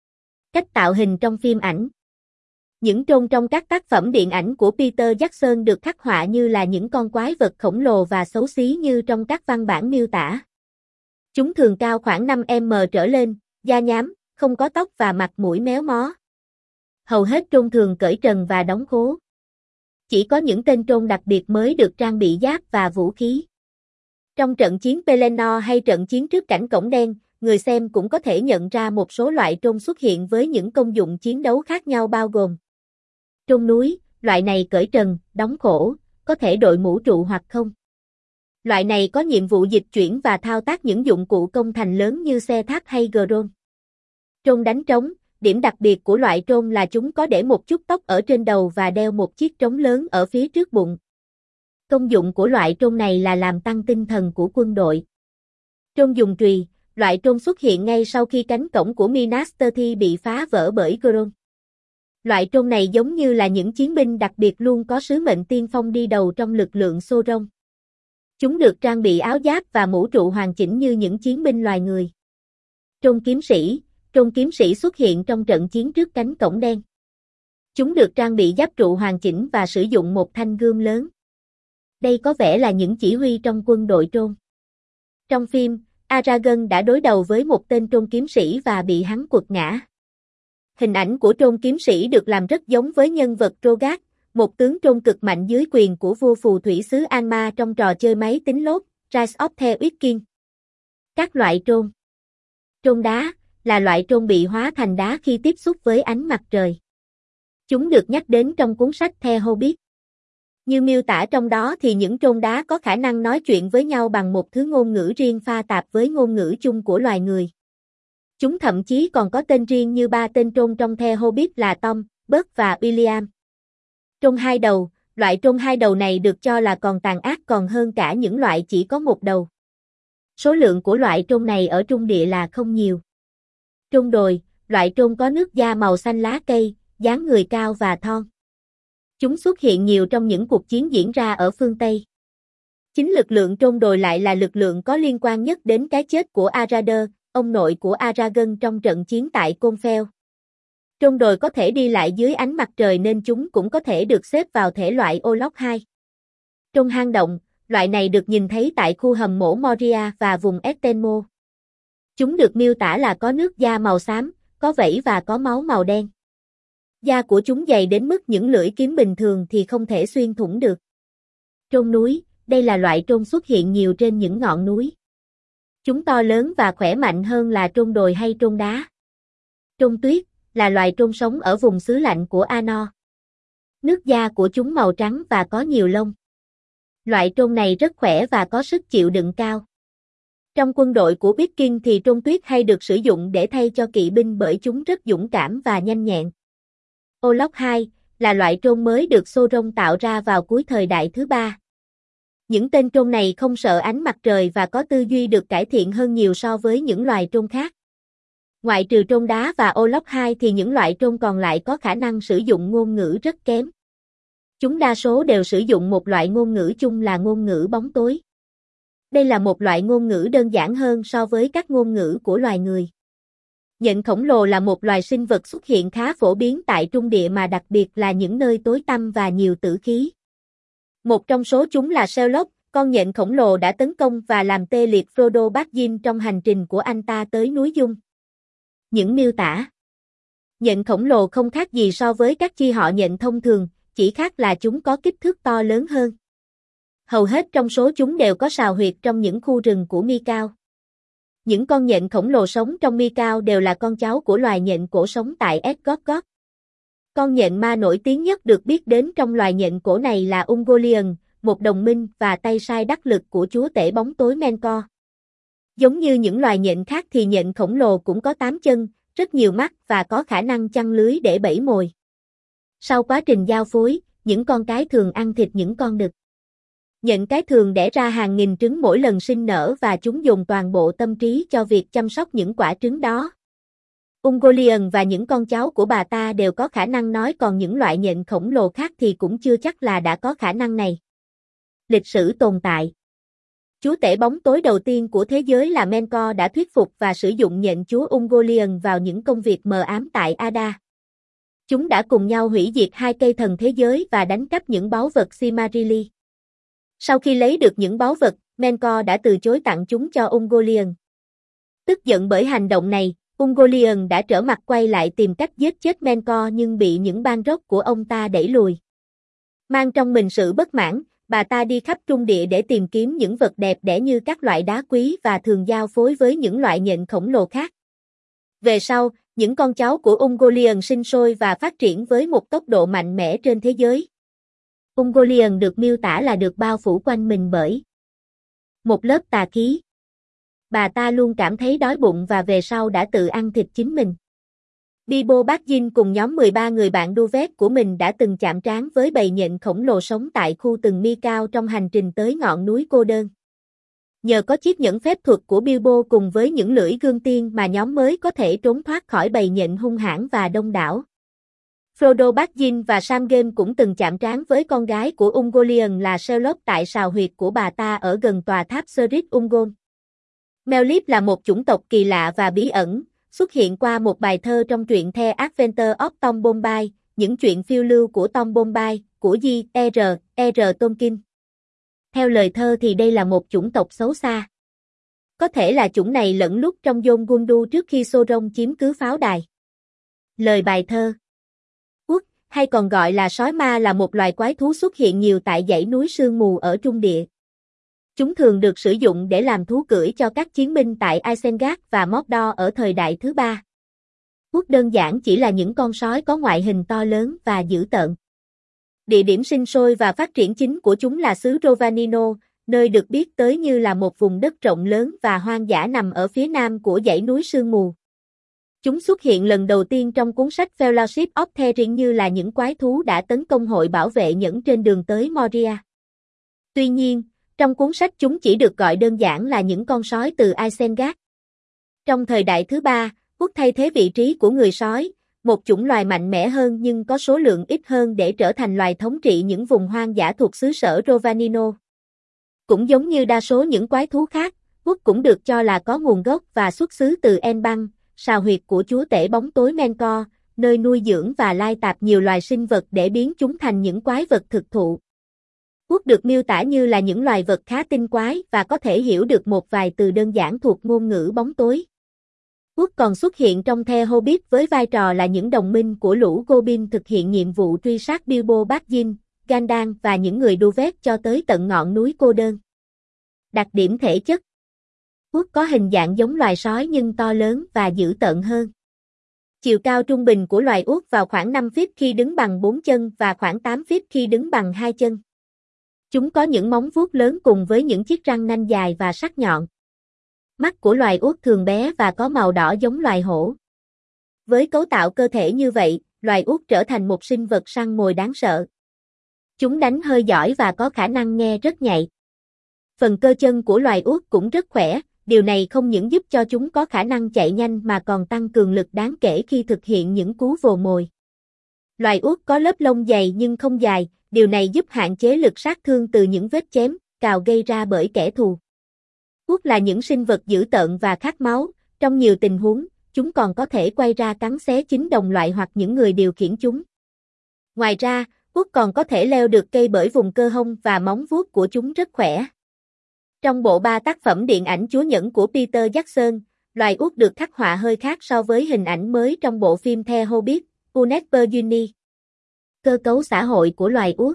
Cách tạo hình trong phim ảnh. Những troll trong các tác phẩm điện ảnh của Peter Jackson được khắc họa như là những con quái vật khổng lồ và xấu xí như trong các văn bản miêu tả. Chúng thường cao khoảng 5m trở lên, da nhám, không có tóc và mặt mũi méo mó. Hầu hết troll thường cởi trần và đóng khố. Chỉ có những tên troll đặc biệt mới được trang bị giáp và vũ khí. Trong trận chiến Pelennor hay trận chiến trước cảnh cổng đen, người xem cũng có thể nhận ra một số loại troll xuất hiện với những công dụng chiến đấu khác nhau bao gồm troll núi, loại này cởi trần, đóng khổ, có thể đội mũ trụ hoặc không. Loại này có nhiệm vụ dịch chuyển và thao tác những dụng cụ công thành lớn như xe tháp hay drone. Troll đánh trống, điểm đặc biệt của loại troll là chúng có để một chút tóc ở trên đầu và đeo một chiếc trống lớn ở phía trước bụng. Công dụng của loại trôn này là làm tăng tinh thần của quân đội. Trôn dùng trùy, loại trôn xuất hiện ngay sau khi cánh cổng của Minas Tirith bị phá vỡ bởi Gorgon. Loại trôn này giống như là những chiến binh đặc biệt luôn có sứ mệnh tiên phong đi đầu trong lực lượng Sauron. Chúng được trang bị áo giáp và mũ trụ hoàn chỉnh như những chiến binh loài người. Trôn kiếm sĩ xuất hiện trong trận chiến trước cánh cổng đen. Chúng được trang bị giáp trụ hoàn chỉnh và sử dụng một thanh gươm lớn. Đây có vẻ là những chỉ huy trong quân đội trôn. Trong phim, Aragorn đã đối đầu với một tên trôn kiếm sĩ và bị hắn quật ngã. Hình ảnh của trôn kiếm sĩ được làm rất giống với nhân vật Trogat, một tướng trôn cực mạnh dưới quyền của vua phù thủy xứ Angmar trong trò chơi máy tính lốt, Rise of the Viking. Các loại trôn. Trôn đá là loại trôn bị hóa thành đá khi tiếp xúc với ánh mặt trời. Chúng được nhắc đến trong cuốn sách The Hobbit. Như miêu tả trong đó thì những trôn đá có khả năng nói chuyện với nhau bằng một thứ ngôn ngữ riêng pha tạp với ngôn ngữ chung của loài người. Chúng thậm chí còn có tên riêng như ba tên trôn trong The Hobbit là Tom, Bert và William. Trôn hai đầu, loại trôn hai đầu này được cho là còn tàn ác còn hơn cả những loại chỉ có một đầu. Số lượng của loại trôn này ở Trung Địa là không nhiều. Trôn đồi, loại trôn có nước da màu xanh lá cây, dáng người cao và thon. Chúng xuất hiện nhiều trong những cuộc chiến diễn ra ở phương Tây. Chính lực lượng trôn đồi lại là lực lượng có liên quan nhất đến cái chết của Arader, ông nội của Aragorn trong trận chiến tại Côn Pheo. Trôn đồi có thể đi lại dưới ánh mặt trời nên chúng cũng có thể được xếp vào thể loại Olok 2. Trôn hang động, loại này được nhìn thấy tại khu hầm mộ Moria và vùng Estenmo. Chúng được miêu tả là có nước da màu xám, có vảy và có máu màu đen. Da của chúng dày đến mức những lưỡi kiếm bình thường thì không thể xuyên thủng được. Trôn núi, đây là loại trôn xuất hiện nhiều trên những ngọn núi. Chúng to lớn và khỏe mạnh hơn là trôn đồi hay trôn đá. Trôn tuyết, là loài trôn sống ở vùng xứ lạnh của Arnor. Nước da của chúng màu trắng và có nhiều lông. Loại trôn này rất khỏe và có sức chịu đựng cao. Trong quân đội của Viking thì trôn tuyết hay được sử dụng để thay cho kỵ binh bởi chúng rất dũng cảm và nhanh nhẹn. Olok 2 là loại trôn mới được Sauron tạo ra vào cuối thời đại thứ ba. Những tên trôn này không sợ ánh mặt trời và có tư duy được cải thiện hơn nhiều so với những loài trôn khác. Ngoại trừ trôn đá và Olok 2 thì những loại trôn còn lại có khả năng sử dụng ngôn ngữ rất kém. Chúng đa số đều sử dụng một loại ngôn ngữ chung là ngôn ngữ bóng tối. Đây là một loại ngôn ngữ đơn giản hơn so với các ngôn ngữ của loài người. Nhện khổng lồ là một loài sinh vật xuất hiện khá phổ biến tại Trung Địa mà đặc biệt là những nơi tối tăm và nhiều tử khí. Một trong số chúng là Sherlock, con nhện khổng lồ đã tấn công và làm tê liệt Frodo Baggins trong hành trình của anh ta tới núi Dung. Những miêu tả. Nhện khổng lồ không khác gì so với các chi họ nhện thông thường, chỉ khác là chúng có kích thước to lớn hơn. Hầu hết trong số chúng đều có sào huyệt trong những khu rừng của Mikau. Những con nhện khổng lồ sống trong Mikau đều là con cháu của loài nhện cổ sống tại Esgotgotth. Con nhện ma nổi tiếng nhất được biết đến trong loài nhện cổ này là Ungoliant, một đồng minh và tay sai đắc lực của chúa tể bóng tối Melkor. Giống như những loài nhện khác thì nhện khổng lồ cũng có 8 chân, rất nhiều mắt và có khả năng chăn lưới để bẫy mồi. Sau quá trình giao phối, những con cái thường ăn thịt những con đực. Nhện cái thường đẻ ra hàng nghìn trứng mỗi lần sinh nở và chúng dùng toàn bộ tâm trí cho việc chăm sóc những quả trứng đó. Ungoliant và những con cháu của bà ta đều có khả năng nói, còn những loại nhện khổng lồ khác thì cũng chưa chắc là đã có khả năng này. Lịch sử tồn tại. Chúa tể bóng tối đầu tiên của thế giới là Melkor đã thuyết phục và sử dụng nhện chúa Ungoliant vào những công việc mờ ám tại Ada. Chúng đã cùng nhau hủy diệt 2 cây thần thế giới và đánh cắp những báu vật Silmarillion. Sau khi lấy được những báu vật, Melkor đã từ chối tặng chúng cho Ungoliant. Tức giận bởi hành động này, Ungoliant đã trở mặt quay lại tìm cách giết chết Melkor nhưng bị những bang rốc của ông ta đẩy lùi. Mang trong mình sự bất mãn, bà ta đi khắp Trung Địa để tìm kiếm những vật đẹp đẽ như các loại đá quý và thường giao phối với những loại nhện khổng lồ khác. Về sau, những con cháu của Ungoliant sinh sôi và phát triển với một tốc độ mạnh mẽ trên thế giới. Ungoliant được miêu tả là được bao phủ quanh mình bởi một lớp tà khí. Bà ta luôn cảm thấy đói bụng và về sau đã tự ăn thịt chính mình. Bilbo Baggins cùng nhóm 13 người bạn đu vét của mình đã từng chạm trán với bầy nhện khổng lồ sống tại khu từng mi cao trong hành trình tới ngọn núi cô đơn. Nhờ có chiếc nhẫn phép thuật của Bilbo cùng với những lưỡi gươm tiên mà nhóm mới có thể trốn thoát khỏi bầy nhện hung hãn và đông đảo. Frodo Baggins và Sam Game cũng từng chạm trán với con gái của Ungoliant là Sherlock tại sào huyệt của bà ta ở gần tòa tháp Sir Ungol. Mellip là một chủng tộc kỳ lạ và bí ẩn, xuất hiện qua một bài thơ trong truyện The Adventures of Tom Bombay, những chuyện phiêu lưu của Tom Bombay, của J.R.R. Tolkien. Theo lời thơ thì đây là một chủng tộc xấu xa. Có thể là chủng này lẫn lút trong Dol Guldur trước khi Sauron chiếm cứ pháo đài. Lời bài thơ. Uất, hay còn gọi là sói ma là một loài quái thú xuất hiện nhiều tại dãy núi sương mù ở Trung Địa. Chúng thường được sử dụng để làm thú cưỡi cho các chiến binh tại Isengard và Mordor ở thời đại thứ ba. Uất đơn giản chỉ là những con sói có ngoại hình to lớn và dữ tợn. Địa điểm sinh sôi và phát triển chính của chúng là xứ Rovanino, nơi được biết tới như là một vùng đất rộng lớn và hoang dã nằm ở phía nam của dãy núi sương mù. Chúng xuất hiện lần đầu tiên trong cuốn sách Fellowship of the Ring như là những quái thú đã tấn công hội bảo vệ nhẫn trên đường tới Moria. Tuy nhiên, trong cuốn sách chúng chỉ được gọi đơn giản là những con sói từ Isengard. Trong thời đại thứ ba, Uất thay thế vị trí của người sói, một chủng loài mạnh mẽ hơn nhưng có số lượng ít hơn để trở thành loài thống trị những vùng hoang dã thuộc xứ sở Rovanino. Cũng giống như đa số những quái thú khác, Uất cũng được cho là có nguồn gốc và xuất xứ từ Enbang, sào huyệt của chúa tể bóng tối Menkor, nơi nuôi dưỡng và lai tạp nhiều loài sinh vật để biến chúng thành những quái vật thực thụ. Uất được miêu tả như là những loài vật khá tinh quái và có thể hiểu được một vài từ đơn giản thuộc ngôn ngữ bóng tối. Uất còn xuất hiện trong The Hobbit với vai trò là những đồng minh của lũ Goblin thực hiện nhiệm vụ truy sát Bilbo Baggins, Gandalf và những người đu vét cho tới tận ngọn núi cô đơn. Đặc điểm thể chất. Uất có hình dạng giống loài sói nhưng to lớn và dữ tợn hơn. Chiều cao trung bình của loài uất vào khoảng 5 feet khi đứng bằng 4 chân và khoảng 8 feet khi đứng bằng 2 chân. Chúng có những móng vuốt lớn cùng với những chiếc răng nanh dài và sắc nhọn. Mắt của loài uất thường bé và có màu đỏ giống loài hổ. Với cấu tạo cơ thể như vậy, loài uất trở thành một sinh vật săn mồi đáng sợ. Chúng đánh hơi giỏi và có khả năng nghe rất nhạy. Phần cơ chân của loài uất cũng rất khỏe, điều này không những giúp cho chúng có khả năng chạy nhanh mà còn tăng cường lực đáng kể khi thực hiện những cú vồ mồi. Loài uất có lớp lông dày nhưng không dài, điều này giúp hạn chế lực sát thương từ những vết chém, cào gây ra bởi kẻ thù. Uất là những sinh vật dữ tợn và khát máu, trong nhiều tình huống, chúng còn có thể quay ra cắn xé chính đồng loại hoặc những người điều khiển chúng. Ngoài ra, uất còn có thể leo được cây bởi vùng cơ hông và móng vuốt của chúng rất khỏe. Trong bộ 3 tác phẩm điện ảnh Chúa Nhẫn của Peter Jackson, loài uất được khắc họa hơi khác so với hình ảnh mới trong bộ phim The Hobbit, Unetper Uni. Cơ cấu xã hội của loài uất.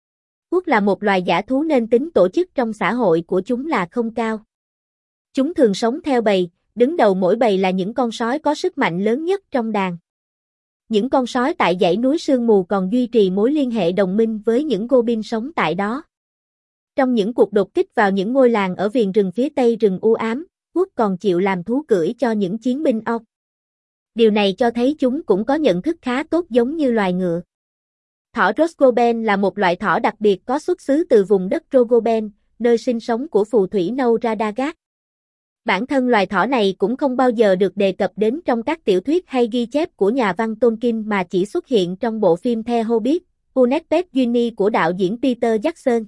Uất là một loài dã thú nên tính tổ chức trong xã hội của chúng là không cao. Chúng thường sống theo bầy, đứng đầu mỗi bầy là những con sói có sức mạnh lớn nhất trong đàn. Những con sói tại dãy núi sương mù còn duy trì mối liên hệ đồng minh với những Goblin sống tại đó. Trong những cuộc đột kích vào những ngôi làng ở viền rừng phía tây rừng u ám, Uất còn chịu làm thú cưỡi cho những chiến binh Orc. Điều này cho thấy chúng cũng có nhận thức khá tốt giống như loài ngựa. Thỏ Rosgoben là một loại thỏ đặc biệt có xuất xứ từ vùng đất Rogoben, nơi sinh sống của phù thủy nâu Radagast. Bản thân loài thỏ này cũng không bao giờ được đề cập đến trong các tiểu thuyết hay ghi chép của nhà văn Tolkien mà chỉ xuất hiện trong bộ phim The Hobbit, Unetped Uni của đạo diễn Peter Jackson.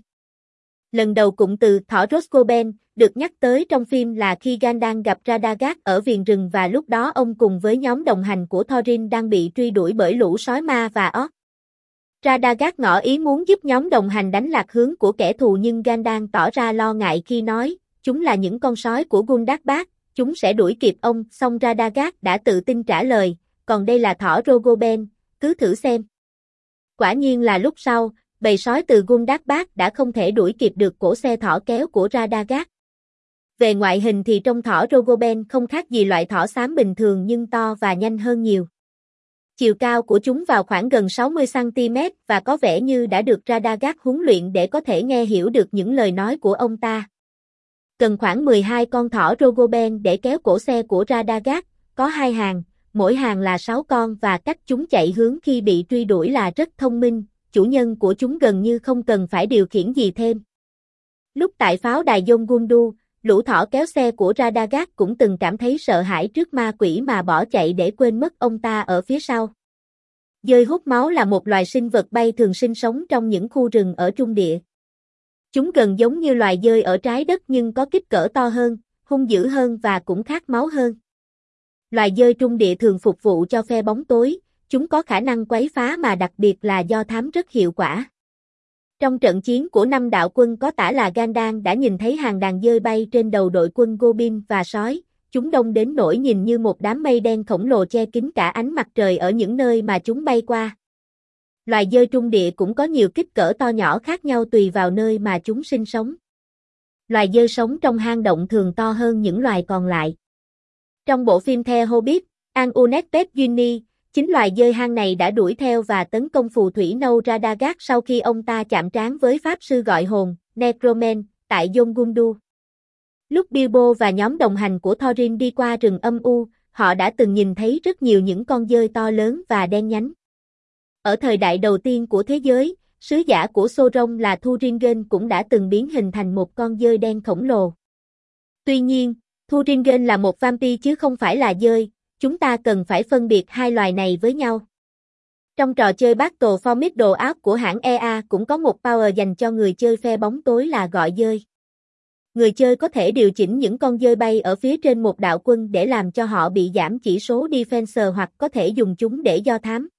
Lần đầu cụm từ thỏ Rosgoben được nhắc tới trong phim là khi Gandalf gặp Radagast ở viền rừng và lúc đó ông cùng với nhóm đồng hành của Thorin đang bị truy đuổi bởi lũ sói ma và Orc. Radagast ngỏ ý muốn giúp nhóm đồng hành đánh lạc hướng của kẻ thù nhưng Gandalf tỏ ra lo ngại khi nói, chúng là những con sói của Gundabad, chúng sẽ đuổi kịp ông, song Radagast đã tự tin trả lời, còn đây là thỏ Rogoben, cứ thử xem. Quả nhiên là lúc sau, bầy sói từ Gundabad đã không thể đuổi kịp được cỗ xe thỏ kéo của Radagast. Về ngoại hình thì trông thỏ Rogoben không khác gì loại thỏ xám bình thường nhưng to và nhanh hơn nhiều. Chiều cao của chúng vào khoảng gần 60 cm và có vẻ như đã được Radagast huấn luyện để có thể nghe hiểu được những lời nói của ông ta. Cần khoảng 12 con thỏ Rogoben để kéo cỗ xe của Radagast, có 2 hàng, mỗi hàng là 6 con và cách chúng chạy hướng khi bị truy đuổi là rất thông minh, chủ nhân của chúng gần như không cần phải điều khiển gì thêm. Lúc tại pháo đài Yongundu, lũ thỏ kéo xe của Radagast cũng từng cảm thấy sợ hãi trước ma quỷ mà bỏ chạy để quên mất ông ta ở phía sau. Dơi hút máu là một loài sinh vật bay thường sinh sống trong những khu rừng ở Trung Địa. Chúng gần giống như loài dơi ở trái đất nhưng có kích cỡ to hơn, hung dữ hơn và cũng khát máu hơn. Loài dơi Trung Địa thường phục vụ cho phe bóng tối, chúng có khả năng quấy phá mà đặc biệt là do thám rất hiệu quả. Trong trận chiến của 5 đạo quân có tả là Gandalf đã nhìn thấy hàng đàn dơi bay trên đầu đội quân Goblin và sói, chúng đông đến nỗi nhìn như một đám mây đen khổng lồ che kín cả ánh mặt trời ở những nơi mà chúng bay qua. Loài dơi Trung Địa cũng có nhiều kích cỡ to nhỏ khác nhau tùy vào nơi mà chúng sinh sống. Loài dơi sống trong hang động thường to hơn những loài còn lại. Trong bộ phim The Hobbit, An-Unexpected Journey, chính loài dơi hang này đã đuổi theo và tấn công phù thủy nâu Radagast sau khi ông ta chạm trán với pháp sư gọi hồn, Necroman, tại Yongundu. Lúc Bilbo và nhóm đồng hành của Thorin đi qua rừng âm u, họ đã từng nhìn thấy rất nhiều những con dơi to lớn và đen nhánh. Ở thời đại đầu tiên của thế giới, sứ giả của Sauron là Thuringen cũng đã từng biến hình thành một con dơi đen khổng lồ. Tuy nhiên, Thuringen là một vampire chứ không phải là dơi, chúng ta cần phải phân biệt hai loài này với nhau. Trong trò chơi Battle for Middle-earth của hãng EA cũng có một power dành cho người chơi phe bóng tối là gọi dơi. Người chơi có thể điều chỉnh những con dơi bay ở phía trên một đạo quân để làm cho họ bị giảm chỉ số defense hoặc có thể dùng chúng để do thám.